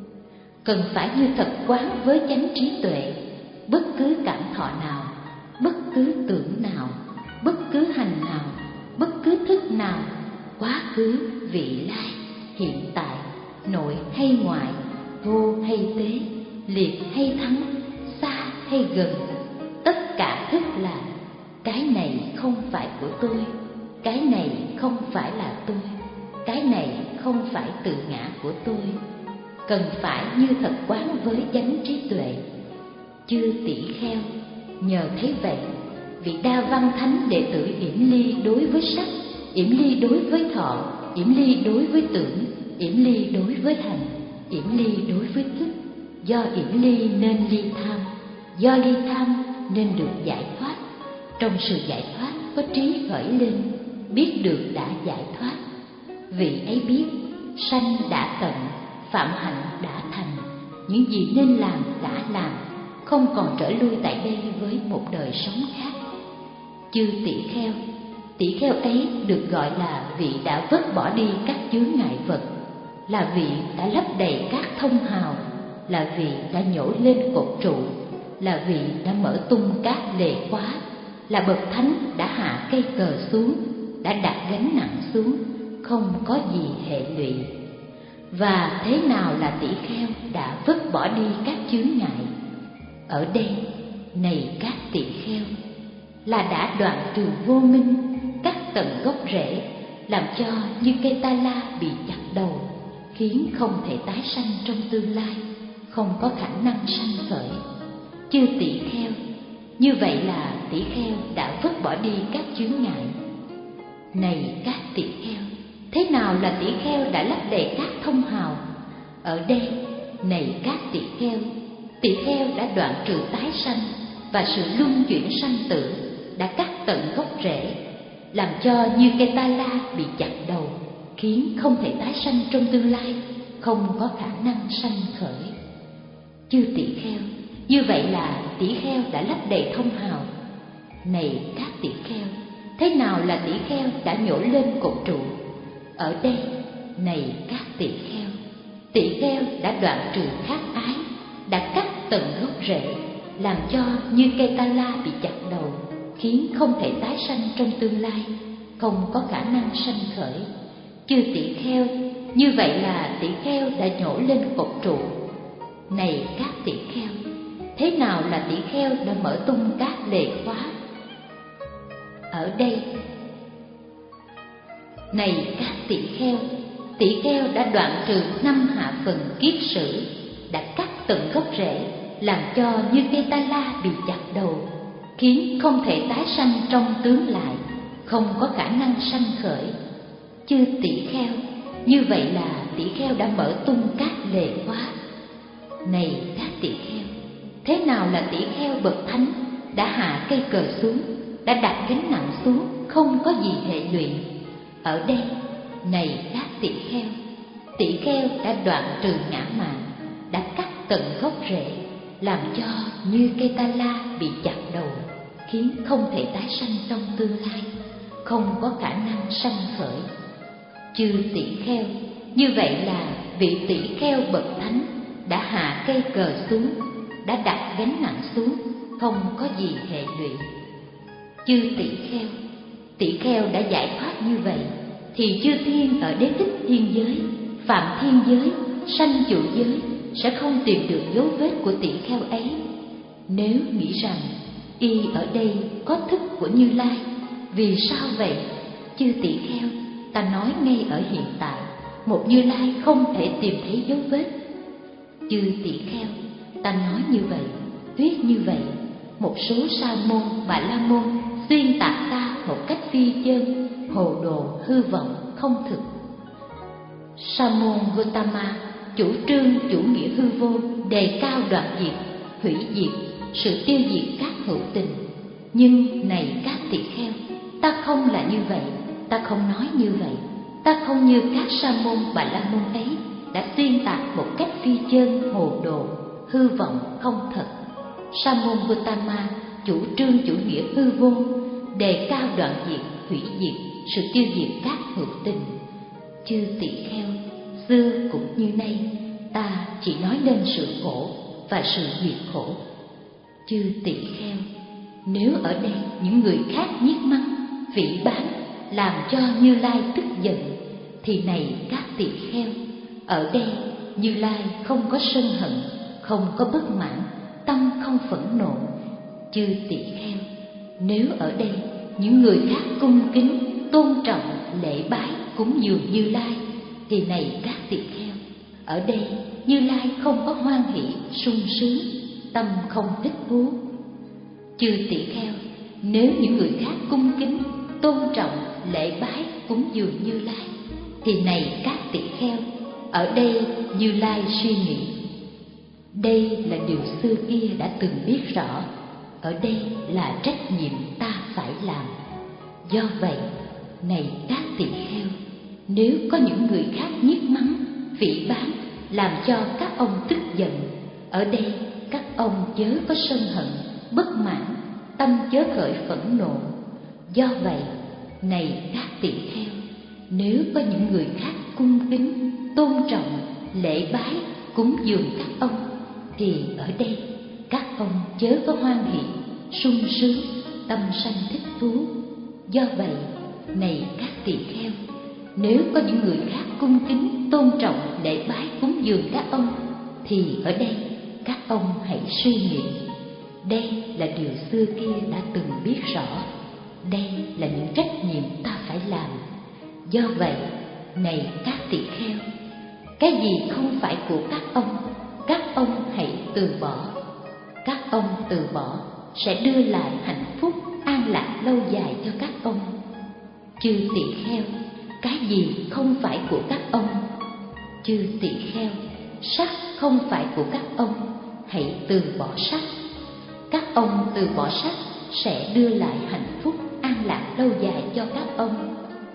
Cần phải như thật quán với chánh trí tuệ. Bất cứ cảm thọ nào, bất cứ tưởng nào, bất cứ hành nào, bất cứ thức nào, quá khứ, vị lai, hiện tại, nội hay ngoại, thô hay tế, liệt hay thắng, xa hay gần, tất cả thức là cái này không phải của tôi, cái này không phải là tôi, cái này không phải tự ngã của tôi. Cần phải như thật quán với chánh trí tuệ. Chư tỷ kheo, nhờ thấy vậy, vị Đa Văn Thánh đệ tử Yểm Ly đối với sắc, Yểm Ly đối với thọ, Yểm Ly đối với tưởng, Yểm Ly đối với hành, Yểm Ly đối với thức. Do Yểm Ly nên ly tham, do ly tham nên được giải thoát. Trong sự giải thoát có trí khởi lên, biết được đã giải thoát. Vị ấy biết sanh đã tận, phạm hạnh đã thành, những gì nên làm đã làm, không còn trở lui tại đây với một đời sống khác. Chư tỷ kheo, tỷ kheo ấy được gọi là vị đã vứt bỏ đi các chướng ngại vật, là vị đã lấp đầy các thông hào, là vị đã nhổ lên cột trụ, là vị đã mở tung các lề khóa, là bậc thánh đã hạ cây cờ xuống, đã đặt gánh nặng xuống, không có gì hệ lụy. Và thế nào là tỷ kheo đã vứt bỏ đi các chướng ngại? Ở đây, này các tỷ kheo, là đã đoạn trừ vô minh, cắt tận gốc rễ, làm cho như cây ta la bị chặt đầu, khiến không thể tái sanh trong tương lai, không có khả năng sanh khởi. Chư tỷ kheo, như vậy là tỷ kheo đã vứt bỏ đi các chướng ngại. Này các tỷ kheo, thế nào là tỷ kheo đã lấp đầy các thông hào? Ở đây, này các tỷ kheo, tỷ kheo đã đoạn trừ tái sanh và sự luân chuyển sanh tử, đã cắt tận gốc rễ, làm cho như cây ta la bị chặt đầu, khiến không thể tái sanh trong tương lai, không có khả năng sanh khởi. Chư tỷ kheo, như vậy là tỷ kheo đã lấp đầy thông hào. Này các tỷ kheo, thế nào là tỷ kheo đã nhổ lên cột trụ? Ở đây, này các tỷ kheo, tỷ kheo đã đoạn trừ khát ái, đã cắt tận gốc rễ, làm cho như cây ta la bị chặt đầu, khiến không thể tái sanh trong tương lai, không có khả năng sanh khởi. Chư tỷ kheo, như vậy là tỷ kheo đã nhổ lên cột trụ. Này các tỷ kheo, thế nào là tỷ kheo đã mở tung các lề khóa? Ở đây, này các tỷ kheo, tỷ kheo đã đoạn trừ năm hạ phần kiết sử, đã cắt tận gốc rễ, làm cho như cây ta la bị chặt đầu, khiến không thể tái sanh trong tướng lại, không có khả năng sanh khởi. Chư tỷ kheo, như vậy là tỷ kheo đã mở tung các lề khóa. Này các tỷ kheo, thế nào là tỷ kheo bậc thánh đã hạ cây cờ xuống, đã đặt gánh nặng xuống, không có gì hệ lụy? Ở đây, này các tỷ kheo, tỷ kheo đã đoạn trừ ngã mạn, đã cắt tận gốc rễ, làm cho như cây ta la bị chặt đầu, khiến không thể tái sanh trong tương lai, không có khả năng sanh khởi. Chư tỷ kheo, như vậy là vị tỷ kheo bậc thánh đã hạ cây cờ xuống, đã đặt gánh nặng xuống, không có gì hệ lụy. Chư tỷ kheo, tỷ kheo đã giải thoát như vậy, thì chư thiên ở đế thích thiên giới, phạm thiên giới, sanh trụ giới sẽ không tìm được dấu vết của tỷ kheo ấy. Nếu nghĩ rằng y ở đây có thức của Như Lai, vì sao vậy? Chư tỷ kheo, ta nói ngay ở hiện tại, một Như Lai không thể tìm thấy dấu vết. Chư tỷ kheo, ta nói như vậy, thuyết như vậy, một số sa môn và la môn xuyên tạc ta một cách phi chân, hồ đồ, hư vọng, không thực. Sa môn Gotama chủ trương chủ nghĩa hư vô, đề cao đoạn diệt, hủy diệt, sự tiêu diệt các hữu tình. Nhưng này các tỷ kheo, ta không là như vậy, ta không nói như vậy, ta không như các sa môn và la môn ấy đã xuyên tạc một cách phi chân, hồ đồ, hư vọng, không thật. Sa môn Gotama chủ trương chủ nghĩa hư vô, đề cao đoạn diệt, hủy diệt, sự tiêu diệt các hữu tình. Chư tỷ kheo, xưa cũng như nay, ta chỉ nói lên sự khổ và sự diệt khổ. Chư tỷ kheo, nếu ở đây những người khác nhiếc mắng, phỉ báng, làm cho Như Lai tức giận, thì này các tỷ kheo, ở đây Như Lai không có sân hận, không có bất mãn, tâm không phẫn nộ. Chư tỷ kheo, nếu ở đây những người khác cung kính, tôn trọng, lễ bái, cúng dường Như Lai, thì này các tỷ kheo, ở đây Như Lai không có hoan hỷ, sung sướng, tâm không thích thú. Chư tỷ kheo, nếu những người khác cung kính, tôn trọng, lễ bái, cúng dường Như Lai, thì này các tỷ kheo, ở đây Như Lai suy nghĩ, đây là điều xưa kia đã từng biết rõ, ở đây là trách nhiệm ta phải làm. Do vậy, này các tỷ kheo, nếu có những người khác nhiếc mắng, phỉ báng, làm cho các ông tức giận, ở đây các ông chớ có sân hận, bất mãn, tâm chớ khởi phẫn nộ. Do vậy, này các tỷ kheo, nếu có những người khác cung kính, tôn trọng, lễ bái, cúng dường các ông, thì ở đây các ông chớ có hoan hỷ, sung sướng, tâm sanh thích thú. Do vậy, này các tỷ kheo, nếu có những người khác cung kính, tôn trọng, lễ bái, cúng dường các ông, thì ở đây các ông hãy suy nghĩ, đây là điều xưa kia đã từng biết rõ, đây là những trách nhiệm ta phải làm. Do vậy, này các tỷ kheo, cái gì không phải của các ông, các ông hãy từ bỏ. Các ông từ bỏ sẽ đưa lại hạnh phúc, an lạc lâu dài cho các ông. Chư tỷ kheo, cái gì không phải của các ông? Chư tỷ kheo, sắc không phải của các ông, hãy từ bỏ sắc. Các ông từ bỏ sắc sẽ đưa lại hạnh phúc, an lạc lâu dài cho các ông.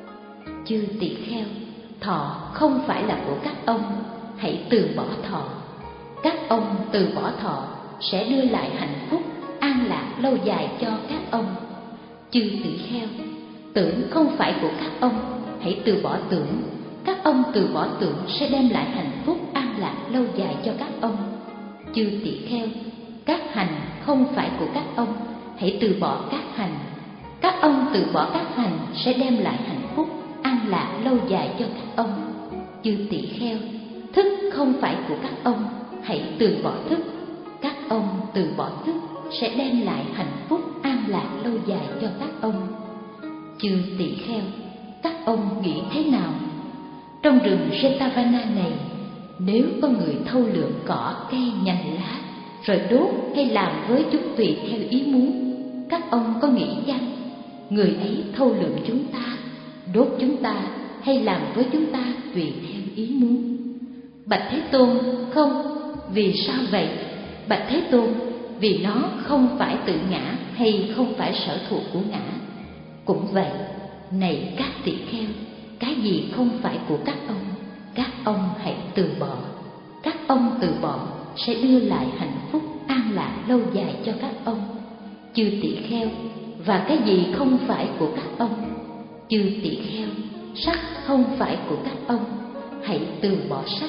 Chư tỷ kheo, thọ không phải là của các ông, hãy từ bỏ thọ. Các ông từ bỏ thọ sẽ đưa lại hạnh phúc, an lạc lâu dài cho các ông. Chư tỷ kheo, tưởng không phải của các ông, hãy từ bỏ tưởng. Các ông từ bỏ tưởng sẽ đem lại hạnh phúc, an lạc lâu dài cho các ông. Chư tỷ kheo, các hành không phải của các ông, hãy từ bỏ các hành. Các ông từ bỏ các hành sẽ đem lại hạnh phúc, an lạc lâu dài cho các ông. Chư tỷ kheo, thức không phải của các ông, hãy từ bỏ thức. Các ông từ bỏ thức sẽ đem lại hạnh phúc, an lạc lâu dài cho các ông. Chư tỷ kheo, các ông nghĩ thế nào? Trong rừng Jetavana này, nếu có người thâu lượm cỏ, cây, nhành lá, rồi đốt hay làm với chúng tùy theo ý muốn, các ông có nghĩ chăng người ấy thâu lượm chúng ta, đốt chúng ta hay làm với chúng ta tùy theo ý muốn? Bạch Thế Tôn: không. Vì sao vậy? Bạch Thế Tôn: vì nó không phải tự ngã hay không phải sở thuộc của ngã. Cũng vậy, này các tỳ kheo, cái gì không phải của các ông, các ông hãy từ bỏ. Các ông từ bỏ sẽ đưa lại hạnh phúc an lạc lâu dài cho các ông, chư tỳ kheo. Và cái gì không phải của các ông, chư tỳ kheo, sắc không phải của các ông, hãy từ bỏ sắc.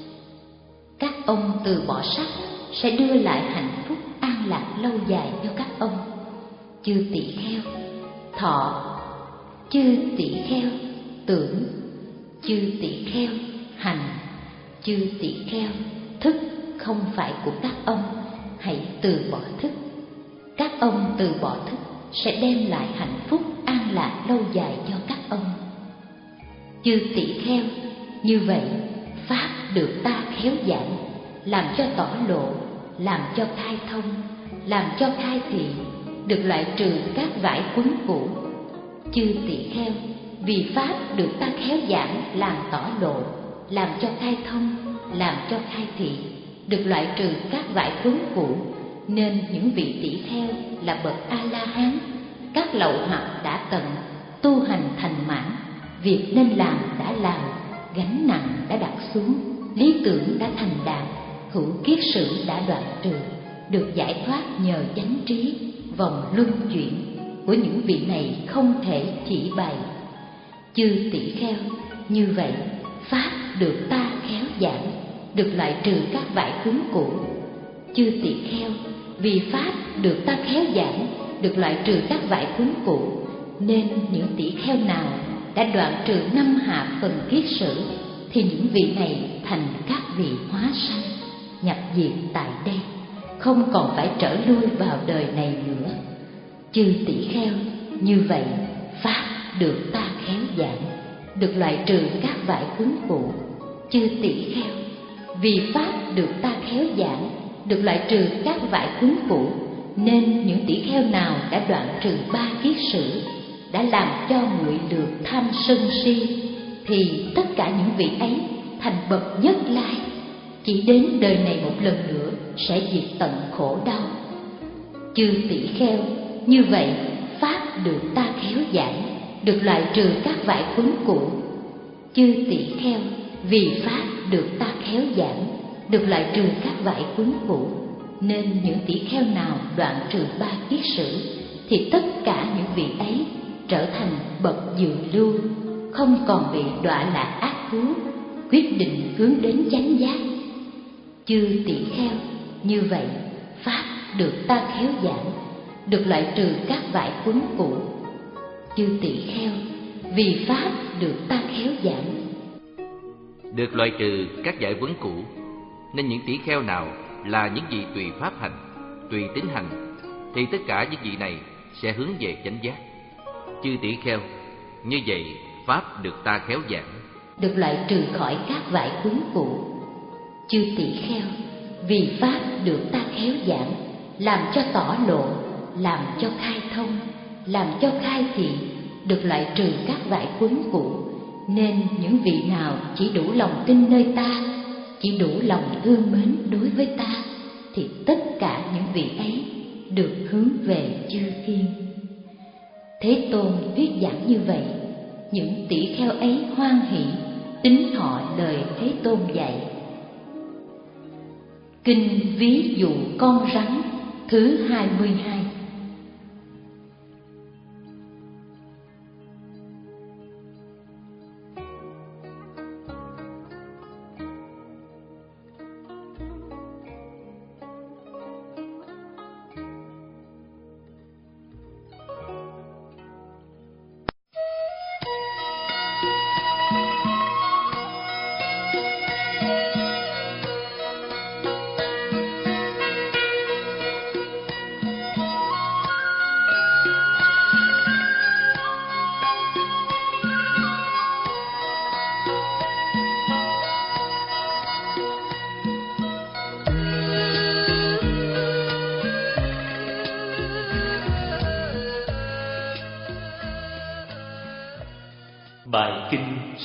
Các ông từ bỏ sắc sẽ đưa lại hạnh phúc an lạc lâu dài cho các ông, chư tỳ kheo. Thọ, chư tỳ kheo. Tưởng, chư tỳ kheo. Hành, chư tỳ kheo. Thức không phải của các ông, hãy từ bỏ thức. Các ông từ bỏ thức sẽ đem lại hạnh phúc an lạc lâu dài cho các ông, chư tỳ kheo. Như vậy, pháp được ta khéo giảng, làm cho tỏ lộ, làm cho khai thông, làm cho khai thị, được loại trừ các vải quấn cũ. Chư tỳ kheo, vì pháp được ta khéo giảng, làm tỏ lộ, làm cho khai thông, làm cho khai thị, được loại trừ các vải quấn cũ, nên những vị tỷ kheo là bậc A La Hán, các lậu hoặc đã tận, tu hành thành mãn, việc nên làm đã làm, gánh nặng đã đặt xuống, lý tưởng đã thành đạt, hữu kiết sử đã đoạn trừ, được giải thoát nhờ chánh trí. Vòng luân chuyển của những vị này không thể chỉ bày. Chư tỷ kheo, như vậy pháp được ta khéo giảng, được loại trừ các vải cứng cũ. Chư tỷ kheo, vì pháp được ta khéo giảng, được loại trừ các vải cứng cũ, nên những tỷ kheo nào đã đoạn trừ năm hạ phần kiết sử, thì những vị này thành các vị hóa sanh, nhập diệt tại đây, không còn phải trở lui vào đời này nữa. Chư tỷ kheo, như vậy pháp được ta khéo giảng, được loại trừ các vải cứng cũ. Chư tỷ kheo, vì pháp được ta khéo giảng, được loại trừ các vải cứng cũ, nên những tỷ kheo nào đã đoạn trừ ba kiết sử, đã làm cho nguội lược tham sân si, thì tất cả những vị ấy thành bậc nhất lai, chỉ đến đời này một lần nữa sẽ diệt tận khổ đau. Chư tỷ kheo, như vậy pháp được ta khéo giảng, được loại trừ các vải quấn cũ. Chư tỷ kheo, vì pháp được ta khéo giảng, được loại trừ các vải quấn cũ, nên những tỷ kheo nào đoạn trừ ba kiết sử, thì tất cả những vị ấy trở thành bậc dự lưu, không còn bị đọa lạc ác thú, quyết định hướng đến chánh giác. Chư tỷ kheo, như vậy pháp được ta khéo giảng, được loại trừ các vải quấn cũ. Chư tỷ kheo, vì pháp được ta khéo giảng, được loại trừ các vải quấn cũ, nên những tỷ kheo nào là những vị tùy pháp hành, tùy tính hành, thì tất cả những vị này sẽ hướng về chánh giác. Chư tỷ kheo, như vậy pháp được ta khéo giảng, được loại trừ khỏi các vải quấn cũ. Chư tỷ kheo, vì pháp được ta khéo giảng, làm cho tỏ lộ, làm cho khai thông, làm cho khai thị, được loại trừ các vải quấn cũ, nên những vị nào chỉ đủ lòng tin nơi ta, chỉ đủ lòng thương mến đối với ta, thì tất cả những vị ấy được hướng về chư thiên. Thế Tôn thuyết giảng như vậy, những tỷ kheo ấy hoan hỷ tín thọ lời Thế Tôn dạy. Kinh ví dụ con rắn thứ hai mươi hai.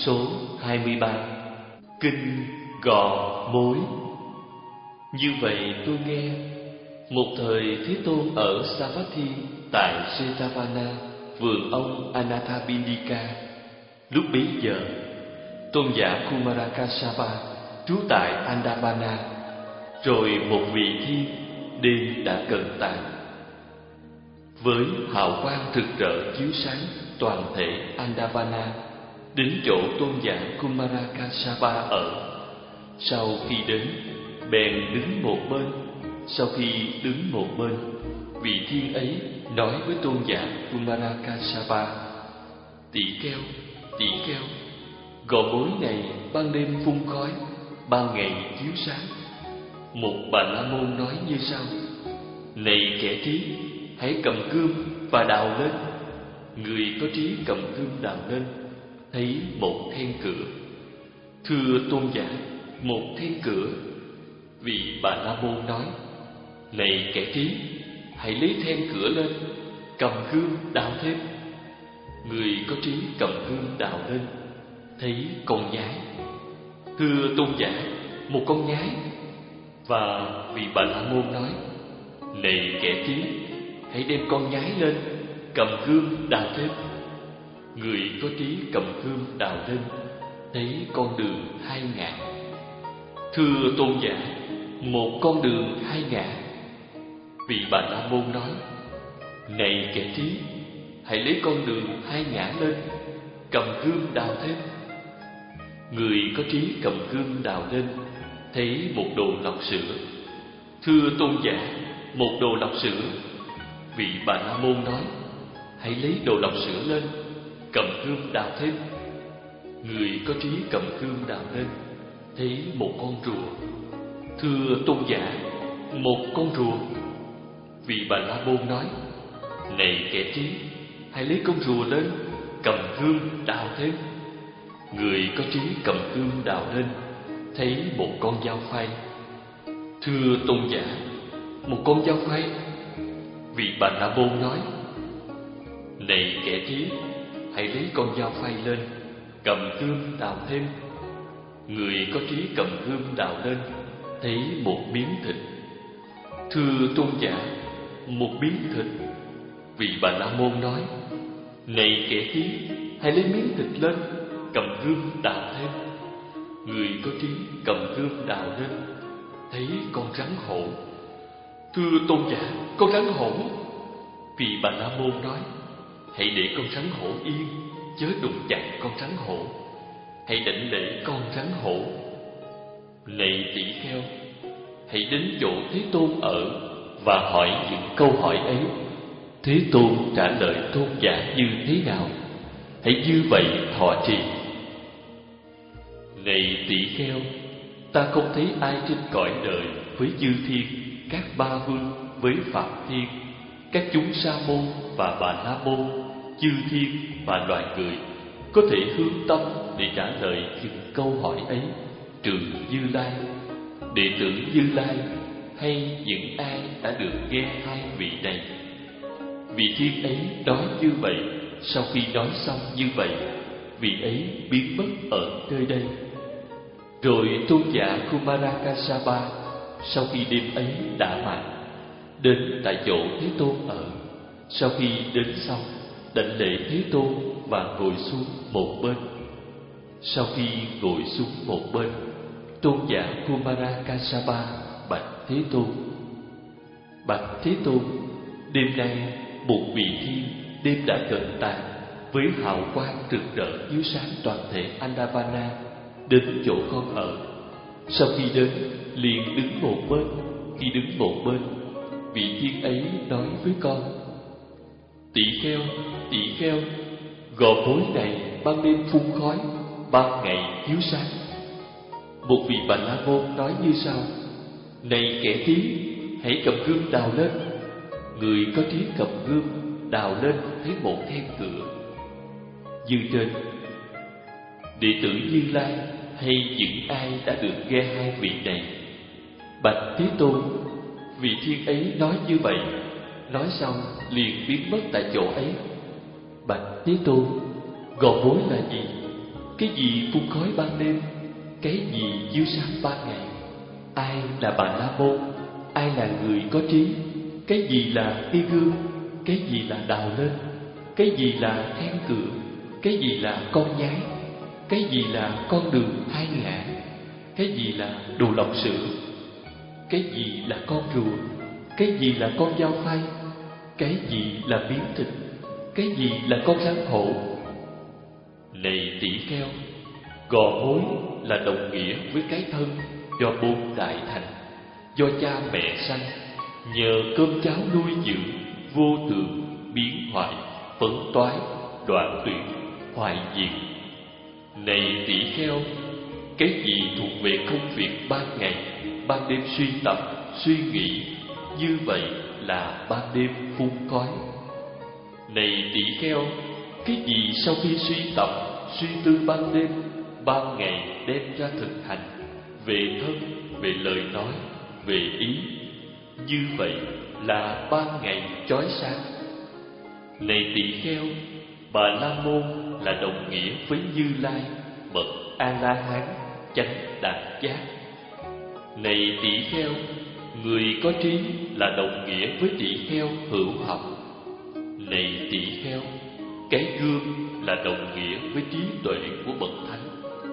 số hai mươi ba. Kinh Gò Mối. Như vậy tôi nghe, một thời Thế Tôn ở Savatthi tại Jetavana, vườn ông Anathapindika. Lúc bấy giờ, tôn giả Kumarakasapa trú tại Andapana. Rồi một vị thiên đêm đã cận tàn, với hào quang rực rỡ chiếu sáng toàn thể Andapana, đến chỗ tôn giả Kumarakasapa ở. Sau khi đến, bèn đứng một bên. Sau khi đứng một bên, vị thiên ấy nói với tôn giả Kumarakasapa: Tỷ kheo, tỷ kheo, gò bối này ban đêm phun khói, ban ngày chiếu sáng. Một Bà La Môn nói như sau: Này kẻ trí, hãy cầm gươm và đào lên. Người có trí cầm gươm đào lên, thấy một then cửa. Thưa tôn giả, một then cửa. Vị Bà La Môn nói: Này kẻ trí, hãy lấy then cửa lên, cầm gươm đào thêm. Người có trí cầm gươm đào lên, thấy con nhái. Thưa tôn giả, một con nhái. Và vị Bà La Môn nói: Này kẻ trí, hãy đem con nhái lên, cầm gươm đào thêm. Người có trí cầm gươm đào lên, thấy con đường hai ngả. Thưa tôn giả, một con đường hai ngả. Vị Bà La Môn nói: Này kẻ trí, hãy lấy con đường hai ngả lên, cầm gươm đào thêm. Người có trí cầm gươm đào lên, thấy một đồ lọc sữa. Thưa tôn giả, một đồ lọc sữa. Vị Bà La Môn nói: Hãy lấy đồ lọc sữa lên, cầm gươm đào thêm. Người có trí cầm gươm đào lên, thấy một con rùa. Thưa tôn giả, một con rùa. Vị Bà La Môn nói: Này kẻ trí, hãy lấy con rùa lên, cầm gươm đào thêm. Người có trí cầm gươm đào lên, thấy một con dao phay. Thưa tôn giả, một con dao phay. Vị Bà La Môn nói: Này kẻ trí, hãy lấy con dao phay lên, cầm gươm đào thêm. Người có trí cầm gươm đào lên, thấy một miếng thịt. Thưa tôn giả, một miếng thịt. Vị Bà La Môn nói: Này kẻ trí, hãy lấy miếng thịt lên, cầm gươm đào thêm. Người có trí cầm gươm đào lên, thấy con rắn hổ. Thưa tôn giả, con rắn hổ. Vị Bà La Môn nói: Hãy để con rắn hổ yên, chớ đụng chạm con rắn hổ. Hãy đảnh lễ con rắn hổ. Này tỷ kheo, hãy đến chỗ Thế Tôn ở và hỏi những câu hỏi ấy. Thế Tôn trả lời tôn giả như thế nào, hãy như vậy thọ trì. Này tỷ kheo, ta không thấy ai trên cõi đời với chư thiên, các ba vương với phạm thiên, các chúng sa môn và bà la môn, chư thiên và loài người có thể hướng tâm để trả lời những câu hỏi ấy, trừ Như Lai, đệ tử Như Lai hay những ai đã được nghe hai vị này. Vị thiên ấy nói như vậy. Sau khi nói xong như vậy, vị ấy biến mất ở nơi đây. Rồi tôn giả Kumarakasapa sau khi đêm ấy đã mãn, đến tại chỗ Thế Tôn ở. Sau khi đến xong, đảnh lễ Thế Tôn và ngồi xuống một bên. Sau khi ngồi xuống một bên, tôn giả Kumarakasapa bạch Thế Tôn: Bạch Thế Tôn, đêm nay một vị thiên đêm đã cận tàn, với hào quang rực rỡ chiếu sáng toàn thể Andapana, đến chỗ con ở. Sau khi đến, liền đứng một bên. Khi đứng một bên, vị thiên ấy nói với con: Tỷ kheo, tỷ kheo, gò bối này ban đêm phun khói, ban ngày chiếu sáng. Một vị Bà La Môn nói như sau: Này kẻ trí, hãy cầm gươm đào lên. Người có trí cầm gươm đào lên, thấy một then cửa. Như trên, đệ tử Như Lai hay những ai đã được nghe hai vị này. Bạch Thế Tôn, vị thiên ấy nói như vậy. Nói xong liền biến mất tại chỗ ấy. Bạch Thế Tôn, gò bối là gì? cái gì phun khói ban đêm, cái gì chiếu sáng ban ngày? Ai là Bà La Môn? Ai là người có trí? Cái gì là Hy Gương? Cái gì là Đào Lên? Cái gì là Then Cửa? Cái gì là Con Nhái? Cái gì là con đường hai ngã? Cái gì là đồ lọc sữa? Cái gì là con rùa? Cái gì là con dao phay? Cái gì là miếng thịt? Cái gì là con rắn hổ? Này tỷ kheo, gò mối là đồng nghĩa với cái thân do bốn đại thành, do cha mẹ sanh, nhờ cơm cháo nuôi dưỡng, vô thường, biến hoại, phấn toái, đoạn tuyệt, hoại diệt. Này tỷ kheo, cái gì thuộc về công việc ban ngày, ban đêm suy tập, suy nghĩ, như vậy là ban đêm phun khói. Này tỷ kheo, cái gì sau khi suy tập, suy tư ban đêm, ban ngày đem ra thực hành, về thân, về lời nói, về ý, như vậy là ban ngày chói sáng. Này tỷ kheo, Bà La Môn là đồng nghĩa với Như Lai, bậc A La Hán, chánh đạt giác. Này tỷ kheo, người có trí là đồng nghĩa với tỷ kheo hữu học. Này tỷ kheo, cái gương là đồng nghĩa với trí tuệ của bậc thánh.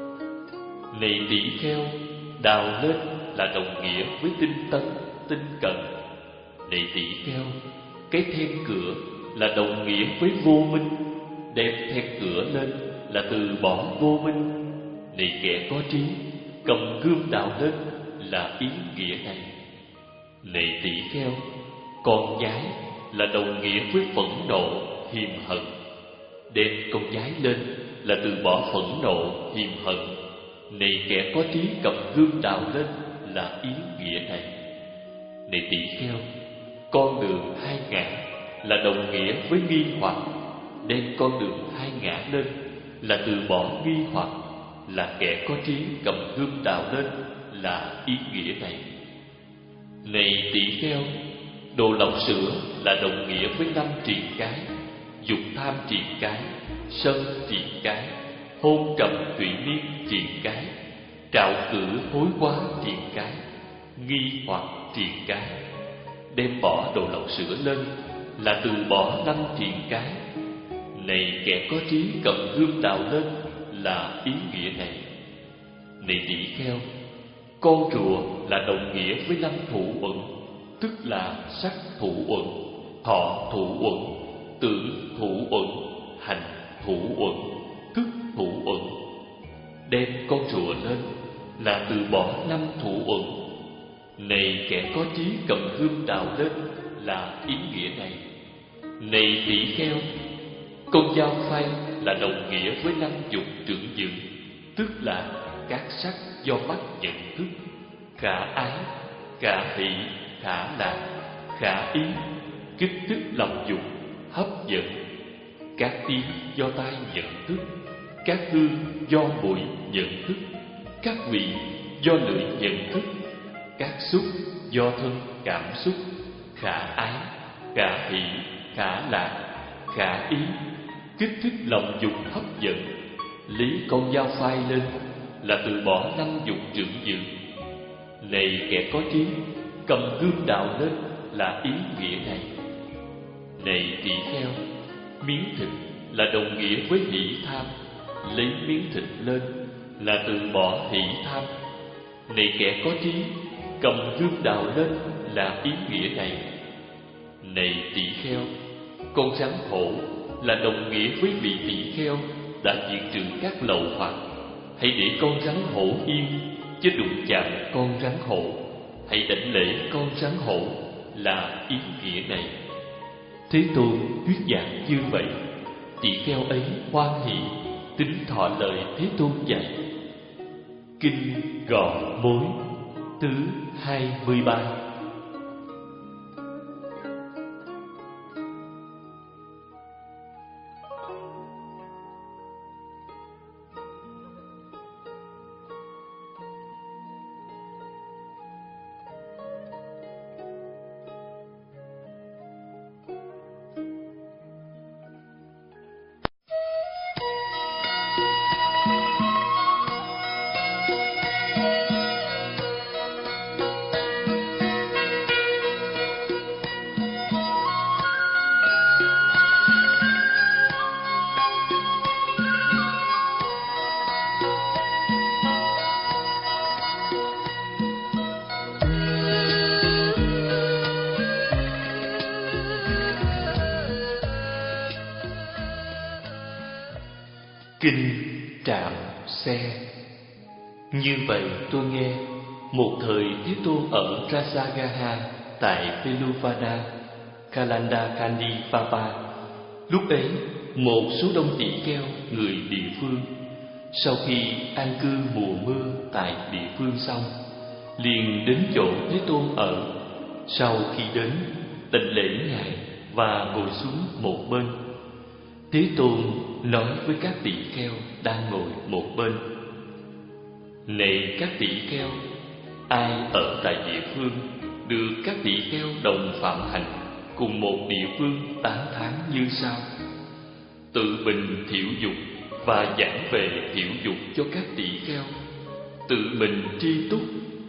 Này tỷ kheo, đào lên là đồng nghĩa với tinh tấn, tinh cần. Này tỷ kheo, cái then cửa là đồng nghĩa với vô minh, đem then cửa lên là từ bỏ vô minh. Này kẻ có trí, cầm gươm đào lên là ý nghĩa này. Này tỷ kheo, con nhái là đồng nghĩa với phẫn nộ, hiềm hận. Đem con nhái lên là từ bỏ phẫn nộ, hiềm hận. Này kẻ có trí, cầm gươm đào lên là ý nghĩa này. Này tỷ kheo, con đường hai ngã là đồng nghĩa với nghi hoặc. Đem con đường hai ngã lên là từ bỏ nghi hoặc. Là kẻ có trí, cầm gươm đào lên là ý nghĩa này. Này tỷ kheo, đồ lọc sữa là đồng nghĩa với năm triền cái: dục tham triền cái, sân triền cái, hôn trầm thụy niên triền cái, trạo cử hối quá triền cái, nghi hoặc triền cái. Đem bỏ đồ lọc sữa lên là từ bỏ năm triền cái. Này kẻ có trí, cầm gươm đào lên là ý nghĩa này. Này tỷ kheo, con rùa là đồng nghĩa với năm thủ uẩn, tức là sắc thủ uẩn, thọ thủ uẩn, tưởng thủ uẩn, hành thủ uẩn, thức thủ uẩn. Đem con rùa lên là từ bỏ năm thủ uẩn. Này kẻ có trí, cầm gươm đào lên là ý nghĩa này. Này tỷ kheo, con dao phay là đồng nghĩa với năm dục trưởng dự, tức là các sắc do mắt nhận thức: khả ái, khả hỷ, khả lạc, khả ý, kích thích lòng dục, hấp dẫn. Các tiếng do tai nhận thức, các hương do mũi nhận thức, các vị do lưỡi nhận thức, các xúc do thân cảm xúc: khả ái, khả hỷ, khả lạc, khả ý, kích thích lòng dục hấp dẫn. Lý con dao phai lên là từ bỏ năm dục trưởng dự. Này kẻ có trí, cầm gươm đào lên là ý nghĩa này. Này tỷ kheo, miếng thịt là đồng nghĩa với hỷ tham. Lấy miếng thịt lên là từ bỏ hỷ tham. Này kẻ có trí, cầm gươm đào lên là ý nghĩa này. Này tỷ kheo, con rắn hổ là đồng nghĩa với vị tỷ kheo đã diệt trừ các lậu hoặc. Hãy để con rắn hổ yên, chứ đụng chạm con rắn hổ. Hãy đảnh lễ con rắn hổ là ý nghĩa này. Thế Tôn thuyết giảng như vậy, tỷ kheo ấy hoan hỷ, tín thọ lời Thế Tôn dạy. Kinh Gò Mối thứ hai mươi ba. Kinh Trạm Xe. Như vậy tôi nghe, một thời Thế Tôn ở Rasagaha tại Veluvana, Kalandakandi Papa. Lúc ấy, một số đông tỷ kheo người địa phương, sau khi an cư mùa mưa tại địa phương xong, liền đến chỗ Thế Tôn ở. Sau khi đến, tịnh lễ Ngài và ngồi xuống một bên. Thế Tôn nói với các tỷ kheo đang ngồi một bên: Này các tỷ kheo, ai ở tại địa phương được các tỷ kheo đồng phạm hành cùng một địa phương tán thán như sau: tự mình thiểu dục và giảng về thiểu dục cho các tỷ kheo, tự mình tri túc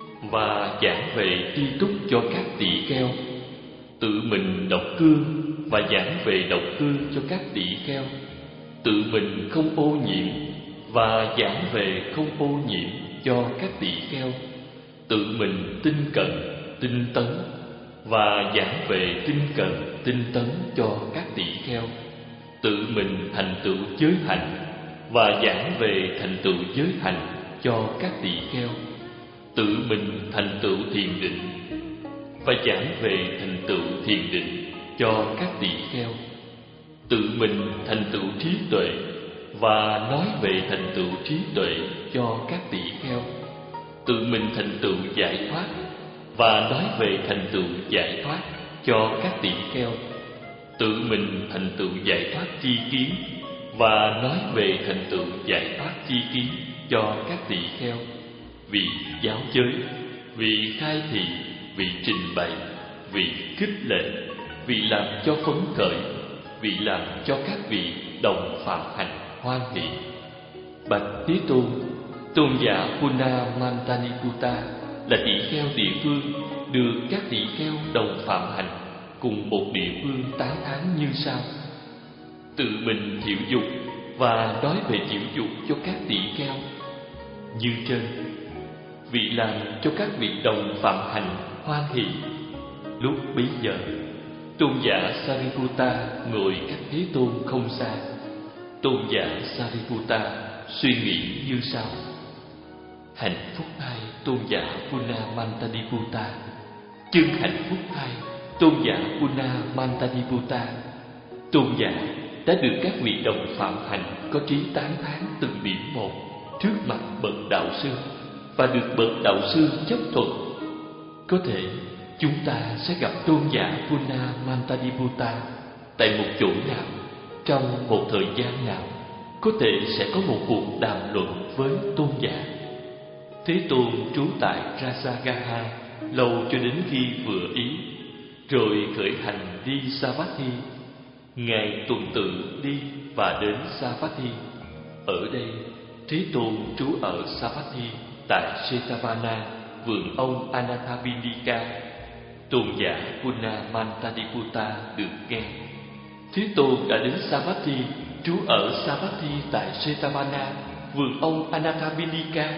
và giảng về tri túc cho các tỷ kheo, tự mình độc cương và giảng về độc cương cho các tỷ kheo, tự mình không ô nhiễm và giảng về không ô nhiễm cho các tỷ kheo, tự mình tinh cận, tinh tấn và giảng về tinh cận, tinh tấn cho các tỷ kheo, tự mình thành tựu giới hạnh và giảng về thành tựu giới hạnh cho các tỷ kheo, tự mình thành tựu thiền định và giảng về thành tựu thiền định cho các tỷ kheo, tự mình thành tựu trí tuệ và nói về thành tựu trí tuệ cho các tỷ kheo, tự mình thành tựu giải thoát và nói về thành tựu giải thoát cho các tỷ kheo, tự mình thành tựu giải thoát tri kiến và nói về thành tựu giải thoát tri kiến cho các tỷ kheo, vì giáo giới, vì khai thị, vì trình bày, vì khích lệ, vì làm cho phấn khởi, vì làm cho các vị đồng phạm hành hoan hỷ. Bạch Thế Tôn, tôn giả Puna Mantaniputta là tỷ kheo địa phương được các tỷ kheo đồng phạm hành cùng một địa phương tán thán như sau: tự mình thiểu dục và nói về thiểu dục cho các tỷ kheo như trên, vì làm cho các vị đồng phạm hành hoan hỷ. Lúc bấy giờ, tôn giả Sariputta ngồi cách Thế Tôn không xa. Tôn giả Sariputta suy nghĩ như sau: hạnh phúc thay tôn giả Puna Mantaniputta, chân hạnh phúc thay tôn giả Puna Mantaniputta. Tôn giả đã được các vị đồng phạm hành có trí tán thán từng điểm một trước mặt bậc đạo sư và được bậc đạo sư chấp thuận. Có thể chúng ta sẽ gặp tôn giả Puna Mantaniputta tại một chỗ nào, trong một thời gian nào. Có thể sẽ có một cuộc đàm luận với tôn giả. Thế Tôn trú tại Rasagaha lâu cho đến khi vừa ý, rồi khởi hành đi Savatthi. Ngài tuần tự đi và đến Savatthi. Ở đây, Thế Tôn trú ở Savatthi tại Jetavana, vườn ông Anathapindika. Tôn giả Puna Mantaniputta được nghe Thế Tôn đã đến Savatthi, trú ở Savatthi tại Jetavana, vườn ông Anathapindika.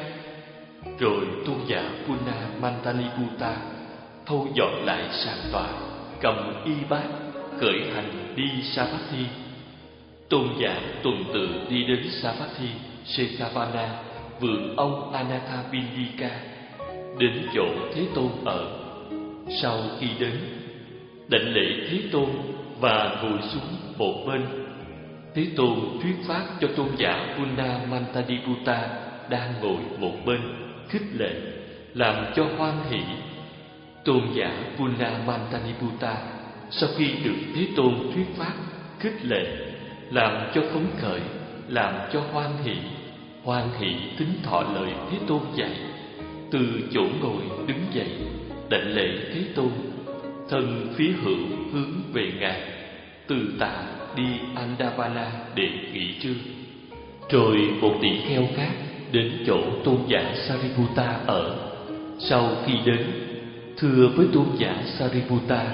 Rồi tôn giả Puna Mantaniputta thâu dọn lại sàn tọa, cầm y bát, khởi hành đi Savatthi. Tôn giả tuần tự đi đến Savatthi, Jetavana, vườn ông Anathapindika, đến chỗ Thế Tôn ở. Sau khi đến, đảnh lễ Thế Tôn và ngồi xuống một bên. Thế Tôn thuyết pháp cho tôn giả Puna Mantaniputta đang ngồi một bên, khích lệ, làm cho hoan hỷ. Tôn giả Puna Mantaniputta sau khi được Thế Tôn thuyết pháp, khích lệ, làm cho phấn khởi, làm cho hoan hỷ, hoan hỷ tín thọ lời Thế Tôn dạy, từ chỗ ngồi đứng dậy, đảnh lễ Thế Tôn, thân phía hữu hướng về Ngài, từ tạ đi Andavana để nghỉ trưa. Rồi một tỷ kheo khác đến chỗ tôn giả Sariputta ở. Sau khi đến, thưa với tôn giả Sariputta: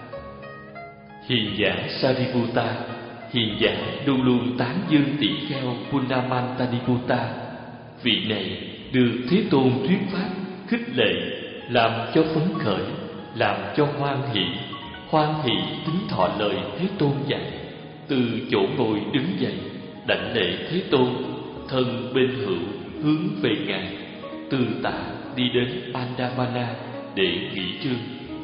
hiền giả Sariputta, hiền giả luôn luôn tán dương tỷ kheo Puna Mantaniputta. Vị này được Thế Tôn thuyết pháp, khích lệ, làm cho phấn khởi, làm cho hoan hỷ, hoan hỷ tín thọ lời Thế Tôn dạy, từ chỗ ngồi đứng dậy, đảnh lễ Thế Tôn, thân bên hữu hướng về Ngài, từ tạ đi đến Andamana để nghỉ trưa.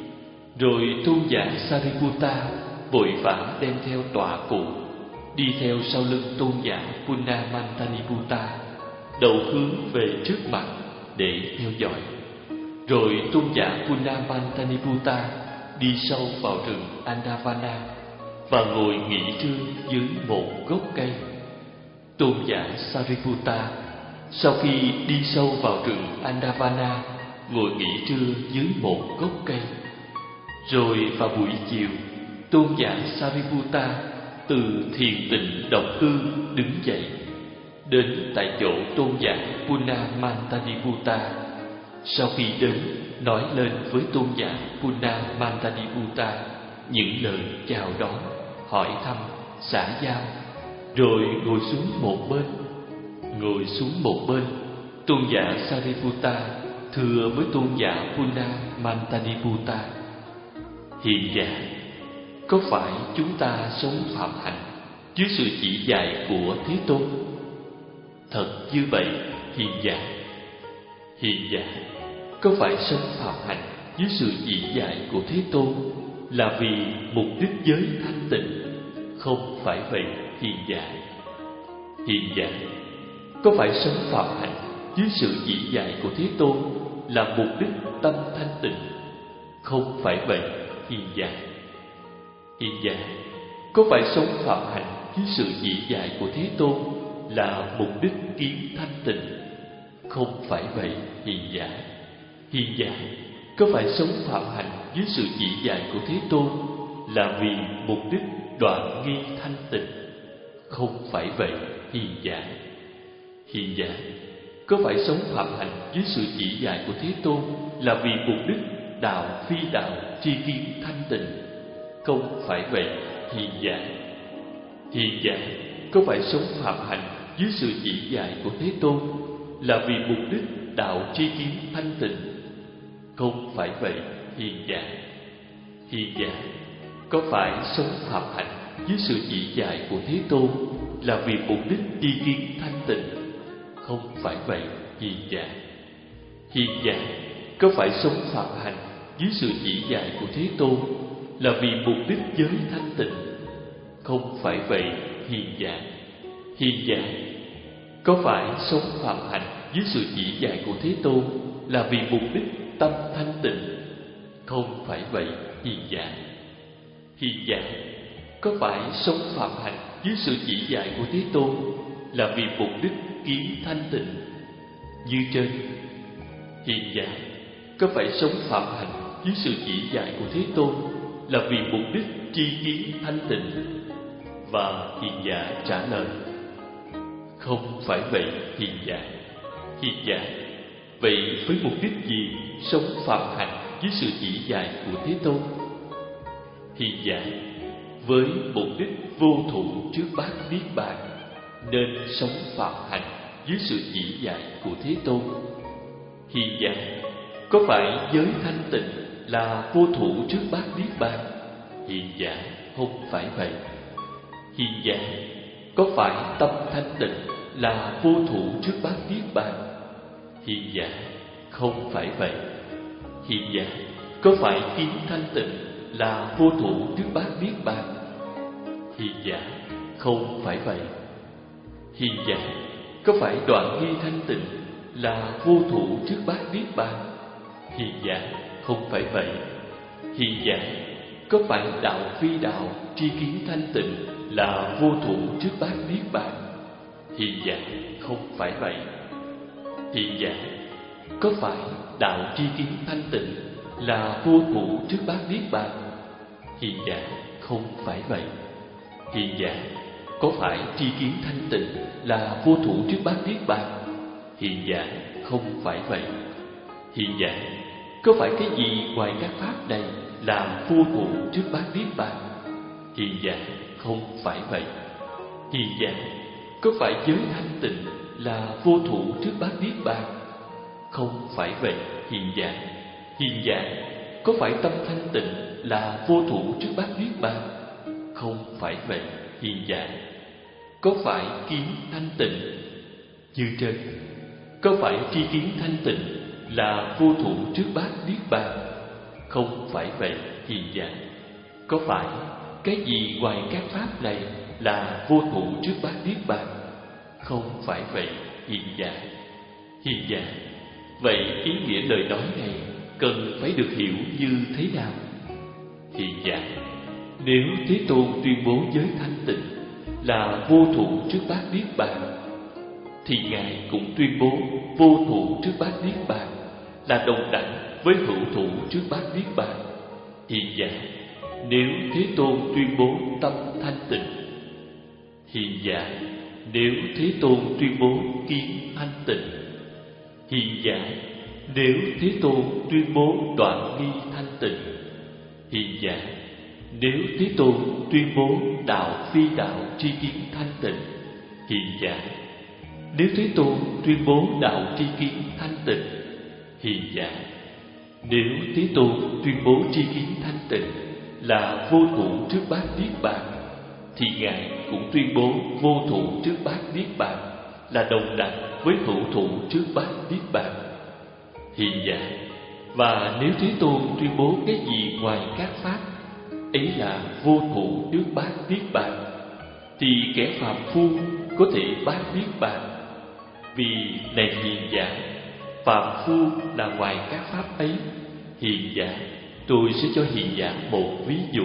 Rồi tôn giả Sariputta vội vã đem theo tọa cụ, đi theo sau lưng tôn giả Punnamanthaniputta, đầu hướng về trước mặt để theo dõi. Rồi tôn giả Punnamanthaniputta đi sâu vào rừng Andavana và ngồi nghỉ trưa dưới một gốc cây. Tôn giả Sariputta sau khi đi sâu vào rừng Andavana ngồi nghỉ trưa dưới một gốc cây. Rồi vào buổi chiều, tôn giả Sariputta từ thiền tịnh động cư đứng dậy, đến tại chỗ tôn giả Punnamanthaniputta. Sau khi đến, nói lên với tôn giả Punnamanthaniputta những lời chào đón, hỏi thăm, xã giao, rồi ngồi xuống một bên. Ngồi xuống một bên, tôn giả Sariputta thưa với tôn giả Punnamanthaniputta: Hiền giả, có phải chúng ta sống phạm hạnh dưới sự chỉ dạy của Thế Tôn? Thật như vậy, hiền giả. Hiền giả, có phải sống phạm hạnh dưới sự chỉ dạy của Thế Tôn là vì mục đích giới thanh tịnh? Không phải vậy, hiền giả. Hiền giả, có phải sống phạm hạnh dưới sự chỉ dạy của Thế Tôn là mục đích tâm thanh tịnh? Không phải vậy, hiền giả. Hiền giả, có phải sống phạm hạnh dưới sự chỉ dạy của Thế Tôn là mục đích kiến thanh tịnh? Không phải vậy, hiền giả. Hiền giả, có phải sống phạm hạnh dưới sự chỉ dạy của Thế Tôn là vì mục đích đoạn nghi thanh tịnh? Không phải vậy, hiền giả. Hiền giả, có phải sống phạm hạnh dưới sự chỉ dạy của Thế Tôn là vì mục đích đạo phi đạo tri kiến thanh tịnh? Không phải vậy, hiền giả. Hiền giả, có phải sống phạm hạnh dưới sự chỉ dạy của Thế Tôn là vì mục đích đạo tri kiến thanh tịnh? Không phải vậy, hiền giả. Hiền giả, có phải sống phạm hạnh dưới sự chỉ dạy của Thế Tôn là vì mục đích tri kiến thanh tịnh? Không phải vậy, hiền giả. Hiền giả, có phải sống phạm hạnh dưới sự chỉ dạy của Thế Tôn là vì mục đích giới thanh tịnh? Không phải vậy, hiền giả. Hiền giả, có phải sống phạm hạnh dưới sự chỉ dạy của Thế Tôn là vì mục đích tâm thanh tịnh? Không phải vậy, hiền giả. Hiền giả, có phải sống phạm hạnh dưới sự chỉ dạy của Thế Tôn là vì mục đích kiến thanh tịnh? Như trên. Hiền giả, có phải sống phạm hạnh dưới sự chỉ dạy của Thế Tôn là vì mục đích tri kiến thanh tịnh? Và hiền giả trả lời: không phải vậy, hiền giả. Hiền giả, vậy với mục đích gì sống phạm hạnh dưới sự chỉ dạy của Thế Tôn? Hiền giả, với mục đích vô thụ trước bát niết bàn nên sống phạm hạnh dưới sự chỉ dạy của Thế Tôn. Hiền giả, có phải giới thanh tịnh là vô thủ trước bát niết bàn? Hiền giả, không phải vậy. Hiền giả, có phải tâm thanh tịnh là vô thủ trước bát niết bàn? Hiền giả, không phải vậy. Hiền giả, có phải kiến thanh tịnh là vô thủ trước bát niết bàn? Hiền giả, không phải vậy. Hiền giả, có phải đoạn nghi thanh tịnh là vô thủ trước bát niết bàn? Hiền giả, không phải vậy. Hiền giả, có phải đạo phi đạo tri kiến thanh tịnh là vô thủ trước bát niết bàn? Hiền giả, không phải vậy. Hiền giả, có phải đạo tri kiến thanh tịnh là vô thủ trước bát niết bàn? Hiền giả, không phải vậy. Hiền giả, có phải tri kiến thanh tịnh là vô thủ trước bát niết bàn? Hiền giả, không phải vậy. Hiền giả, có phải cái gì ngoài các pháp này làm vô thủ trước bát niết bàn? Hiền giả, không phải vậy. Hiền giả, có phải giới thanh tịnh là vô thủ trước bát niết bàn? Không phải vậy, hiền giả. Hiền giả, có phải tâm thanh tịnh là vô thủ trước bát niết bàn? Không phải vậy, hiền giả. Có phải kiến thanh tịnh Như trên, có phải tri kiến thanh tịnh là vô thủ trước bát niết bàn? Không phải vậy, hiền giả. Có phải cái gì ngoài các pháp này là vô thủ trước bát niết bàn? Không phải vậy, hiền giả. Hiền giả, vậy ý nghĩa lời nói này cần phải được hiểu như thế nào? Hiền giả, nếu Thế Tôn tuyên bố giới thanh tịnh là vô thủ trước bát niết bàn, thì Ngài cũng tuyên bố vô thủ trước bát niết bàn là đồng đẳng với hữu thủ trước bát niết bàn. Hiền giả, nếu Thế Tôn tuyên bố tâm thanh tịnh, hiền giả, nếu Thế Tôn tuyên bố kiến thanh tịnh, hiền giả, nếu Thế Tôn tuyên bố đoạn nghi thanh tịnh, hiền giả, nếu Thế Tôn tuyên bố đạo phi đạo tri kiến thanh tịnh, hiền giả, nếu Thế Tôn tuyên bố đạo tri kiến thanh tịnh, hiền giả, nếu Thế Tôn tuyên bố tri kiến thanh tịnh là vô thủ trước bát niết bàn, thì Ngài cũng tuyên bố vô thủ trước bát niết bàn là đồng đẳng với hữu thủ trước bát niết bàn. Hiền giả, và nếu Thế Tôn tuyên bố cái gì ngoài các pháp ấy là vô thủ trước bát niết bàn, thì kẻ phàm phu có thể bát niết bàn. Vì này hiền giả, phàm phu là ngoài các pháp ấy. Hiền giả, tôi sẽ cho hiền giả một ví dụ.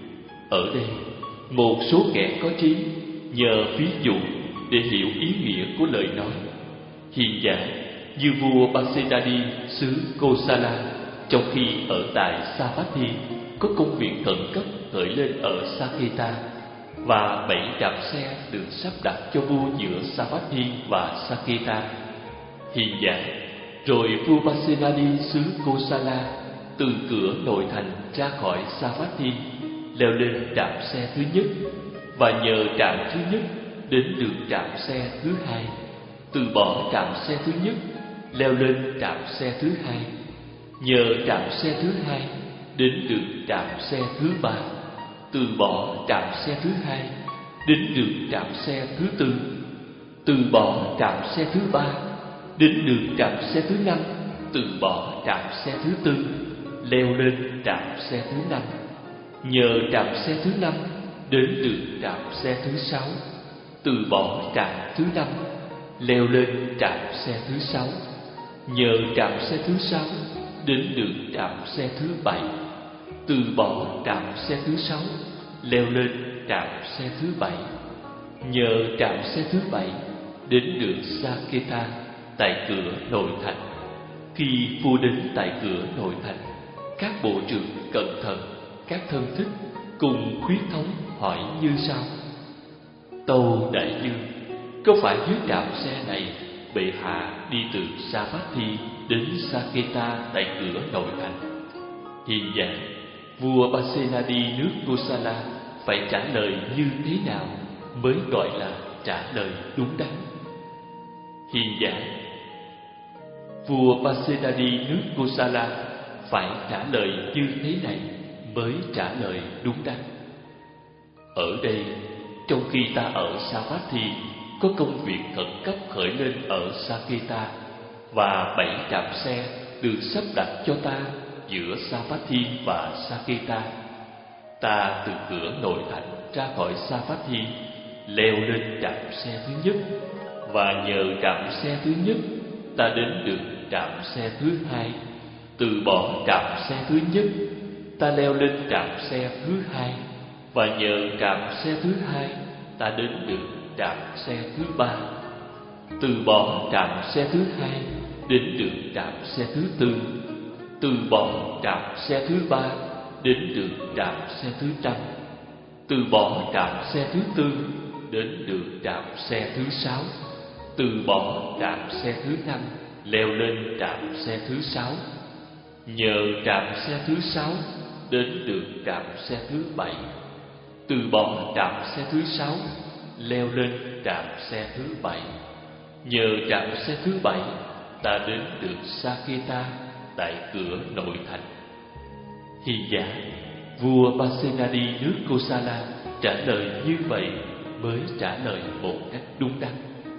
Ở đây, một số kẻ có trí nhờ ví dụ để hiểu ý nghĩa của lời nói. Hiền giả, như vua Pasenadi xứ Kosala, trong khi ở tại Savatthi có công việc khẩn cấp khởi lên ở Saketa, và bảy trạm xe được sắp đặt cho vua giữa Savatthi và Saketa. Hiền giả, rồi vua Pasenadi xứ Kosala từ cửa nội thành ra khỏi Savatthi, leo lên trạm xe thứ nhất, và nhờ trạm thứ nhất đến được trạm xe thứ hai, từ bỏ trạm xe thứ nhất, leo lên trạm xe thứ hai, nhờ trạm xe thứ hai đến được trạm xe thứ ba, từ bỏ trạm xe thứ hai đến được trạm xe thứ tư, từ bỏ trạm xe thứ ba đến được trạm xe thứ năm, từ bỏ trạm xe thứ tư, leo lên trạm xe thứ năm, nhờ trạm xe thứ năm đến được trạm xe thứ sáu, từ bỏ trạm thứ năm, leo lên trạm xe thứ sáu, nhờ trạm xe thứ sáu đến được trạm xe thứ bảy, từ bỏ trạm xe thứ sáu, leo lên trạm xe thứ bảy, nhờ trạm xe thứ bảy đến được Saketa tại cửa nội thành. Khi vua đến tại cửa nội thành, các bộ trưởng cẩn thận, các thân thích cùng khuyết thống hỏi như sau: Tâu đại dương, có phải dưới trạm xe này bệ hạ đi từ Savatthi đến Saketa tại cửa nội thành? Hiền giả, vua Pasenadi nước Kosala phải trả lời như thế nào mới gọi là trả lời đúng đắn? Hiền giả, vua Pasenadi nước Kosala phải trả lời như thế này mới trả lời đúng đắn. Ở đây, trong khi ta ở Savatthi có công việc khẩn cấp khởi lên ở Saketa, và bảy trạm xe được sắp đặt cho ta giữa Savatthi và Saketa, ta từ cửa nội thành ra khỏi Savatthi, leo lên trạm xe thứ nhất, và nhờ trạm xe thứ nhất ta đến được trạm xe thứ hai, từ bỏ trạm xe thứ nhất, ta leo lên trạm xe thứ hai, và nhờ trạm xe thứ hai ta đến được trạm xe thứ ba, từ bỏ trạm xe thứ hai đến được trạm xe thứ tư, từ bỏ trạm xe thứ ba đến được trạm xe thứ năm, từ bỏ trạm xe thứ tư đến được trạm xe thứ sáu, từ bỏ trạm xe thứ năm, leo lên trạm xe thứ sáu, nhờ trạm xe thứ sáu đến được trạm xe thứ bảy, từ bỏ trạm xe thứ sáu, leo lên trạm xe thứ bảy, nhờ trạm xe thứ bảy ta đến được Saketa tại cửa nội thành. Hiền giả, vua Pasenadi nước Kosala trả lời như vậy mới trả lời một cách đúng đắn.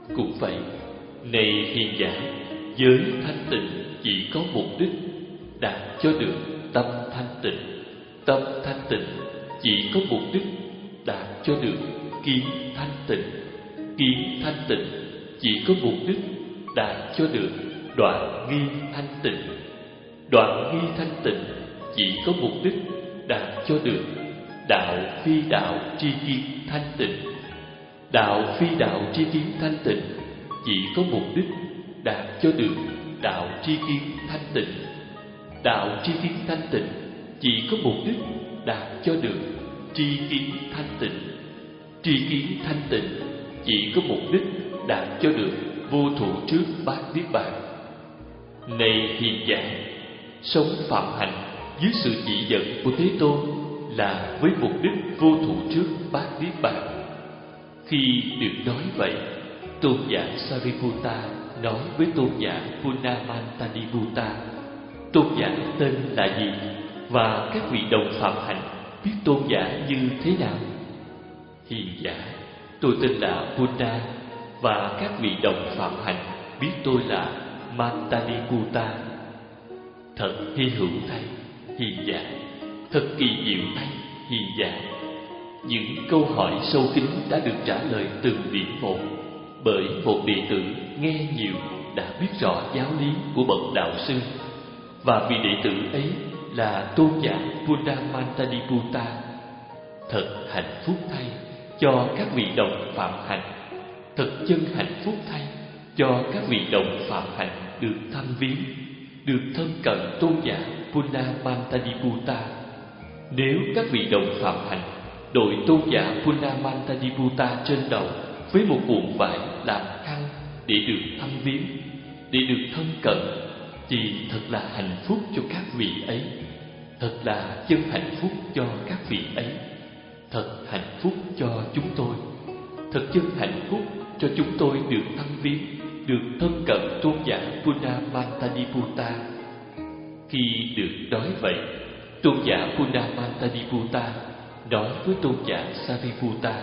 Cũng vậy, này hiền giả, giới thanh tịnh chỉ có mục đích đạt cho được tâm thanh tịnh. Tâm thanh tịnh chỉ có mục đích đạt cho được kiến thanh tịnh. Kiến thanh tịnh chỉ có mục đích đạt cho được đoạn nghi thanh tịnh. Đoạn nghi thanh tịnh chỉ có mục đích đạt cho được đạo phi đạo tri kiến thanh tịnh. Đạo phi đạo tri kiến thanh tịnh chỉ có mục đích đạt cho được đạo tri kiến thanh tịnh. Đạo tri kiến thanh tịnh chỉ có mục đích đạt cho được tri kiến thanh tịnh. Tri kiến thanh tịnh chỉ có mục đích đạt cho được vô thủ trước bát niết bàn. Này hiền giả, sống phạm hạnh dưới sự chỉ dẫn của Thế Tôn là với mục đích vô thủ trước bát niết bàn. Khi được nói vậy, tôn giả Sariputta nói với tôn giả Punamantadiputta: tôn giả tên là gì, và các vị đồng phạm hạnh biết tôn giả như thế nào? Hiền giả, tôi tên là Punna, và các vị đồng phạm hạnh biết tôi là Mantadiputta. Thật hy hữu thay, hiền giả, thật kỳ diệu thay, hiền giả. Những câu hỏi sâu kín đã được trả lời từng điểm một, bởi một đệ tử nghe nhiều đã biết rõ giáo lý của bậc đạo sư, và vị đệ tử ấy là tôn giả Punamantadiputta. Thật hạnh phúc thay cho các vị đồng phạm hạnh, thật chân hạnh phúc thay cho các vị đồng phạm hạnh được thăm viếng, được thân cận tôn giả Punamantadiputta. Nếu các vị đồng phạm hạnh đội tôn giả Punamantadiputta trên đầu với một cuộn vải làm khăn để được thăm viếng, để được thân cận, thì thật là hạnh phúc cho các vị ấy, thật là chân hạnh phúc cho các vị ấy, thật hạnh phúc cho chúng tôi, thật chân hạnh phúc cho chúng tôi được thăm viếng, được thân cận tôn giả Punamantadiputta. Khi được nói vậy, tôn giả Punamantadiputta nói với tôn giả Sariputta: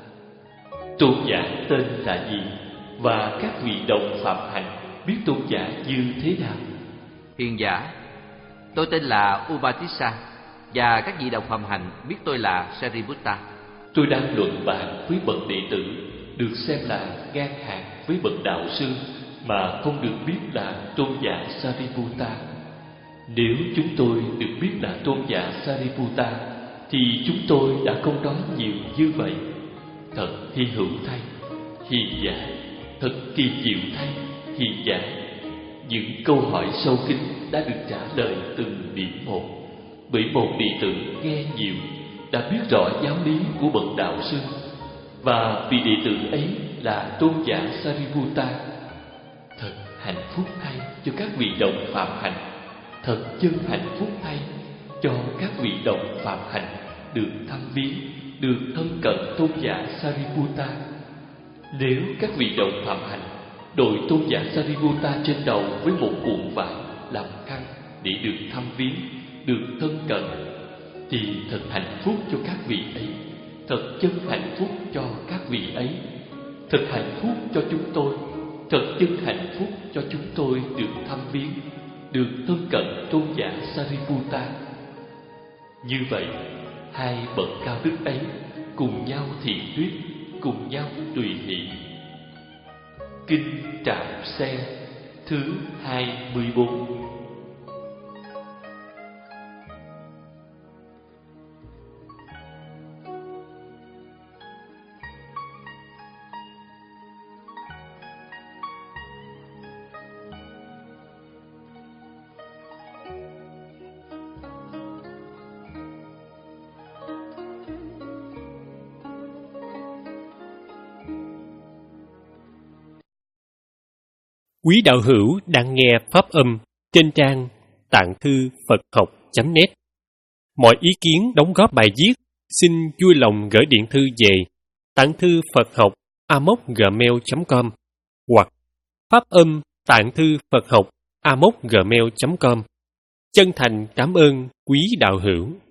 tôn giả tên là gì, và các vị đồng phạm hạnh biết tôn giả như thế nào? Hiền giả, tôi tên là Upatissa, và các vị đồng phạm hạnh biết tôi là Sariputta. Tôi đang luận bàn với bậc đệ tử được xem là ngang hàng với bậc đạo sư mà không được biết là tôn giả Sariputta. Nếu chúng tôi được biết là tôn giả Sariputta, thì chúng tôi đã không nói nhiều như vậy. Thật hy hữu thay, hiền giả, thật kỳ diệu thay, hiền giả. Những câu hỏi sâu kín đã được trả lời từng điểm một, bởi một đệ tử nghe nhiều đã biết rõ giáo lý của bậc đạo sư, và vị đệ tử ấy là tôn giả Sariputta. Thật hạnh phúc thay cho các vị đồng phạm hạnh, thật chân hạnh phúc thay cho các vị đồng phạm hạnh được thăm viếng, được thân cận tôn giả Sariputta. Nếu các vị đồng phạm hạnh đội tôn giả Sariputta trên đầu với một cuộn vải làm khăn để được thăm viếng, được thân cận, thì thật hạnh phúc cho các vị ấy, thật chân hạnh phúc cho các vị ấy, thật hạnh phúc cho chúng tôi, thật chân hạnh phúc cho chúng tôi được thăm viếng, được thân cận tôn giả Sariputta. Như vậy, hai bậc cao đức ấy cùng nhau thiện thuyết, cùng nhau tùy hỷ. Kinh Trạm Xe thứ hai mươi bốn. Quý đạo hữu đang nghe pháp âm trên trang tạng thư Phật học chấm net. Mọi ý kiến đóng góp bài viết xin vui lòng gửi điện thư về tạng thư Phật học a m o gmail chấm com hoặc pháp âm tạng thư Phật học a m o gmail chấm com. Chân thành cảm ơn quý đạo hữu.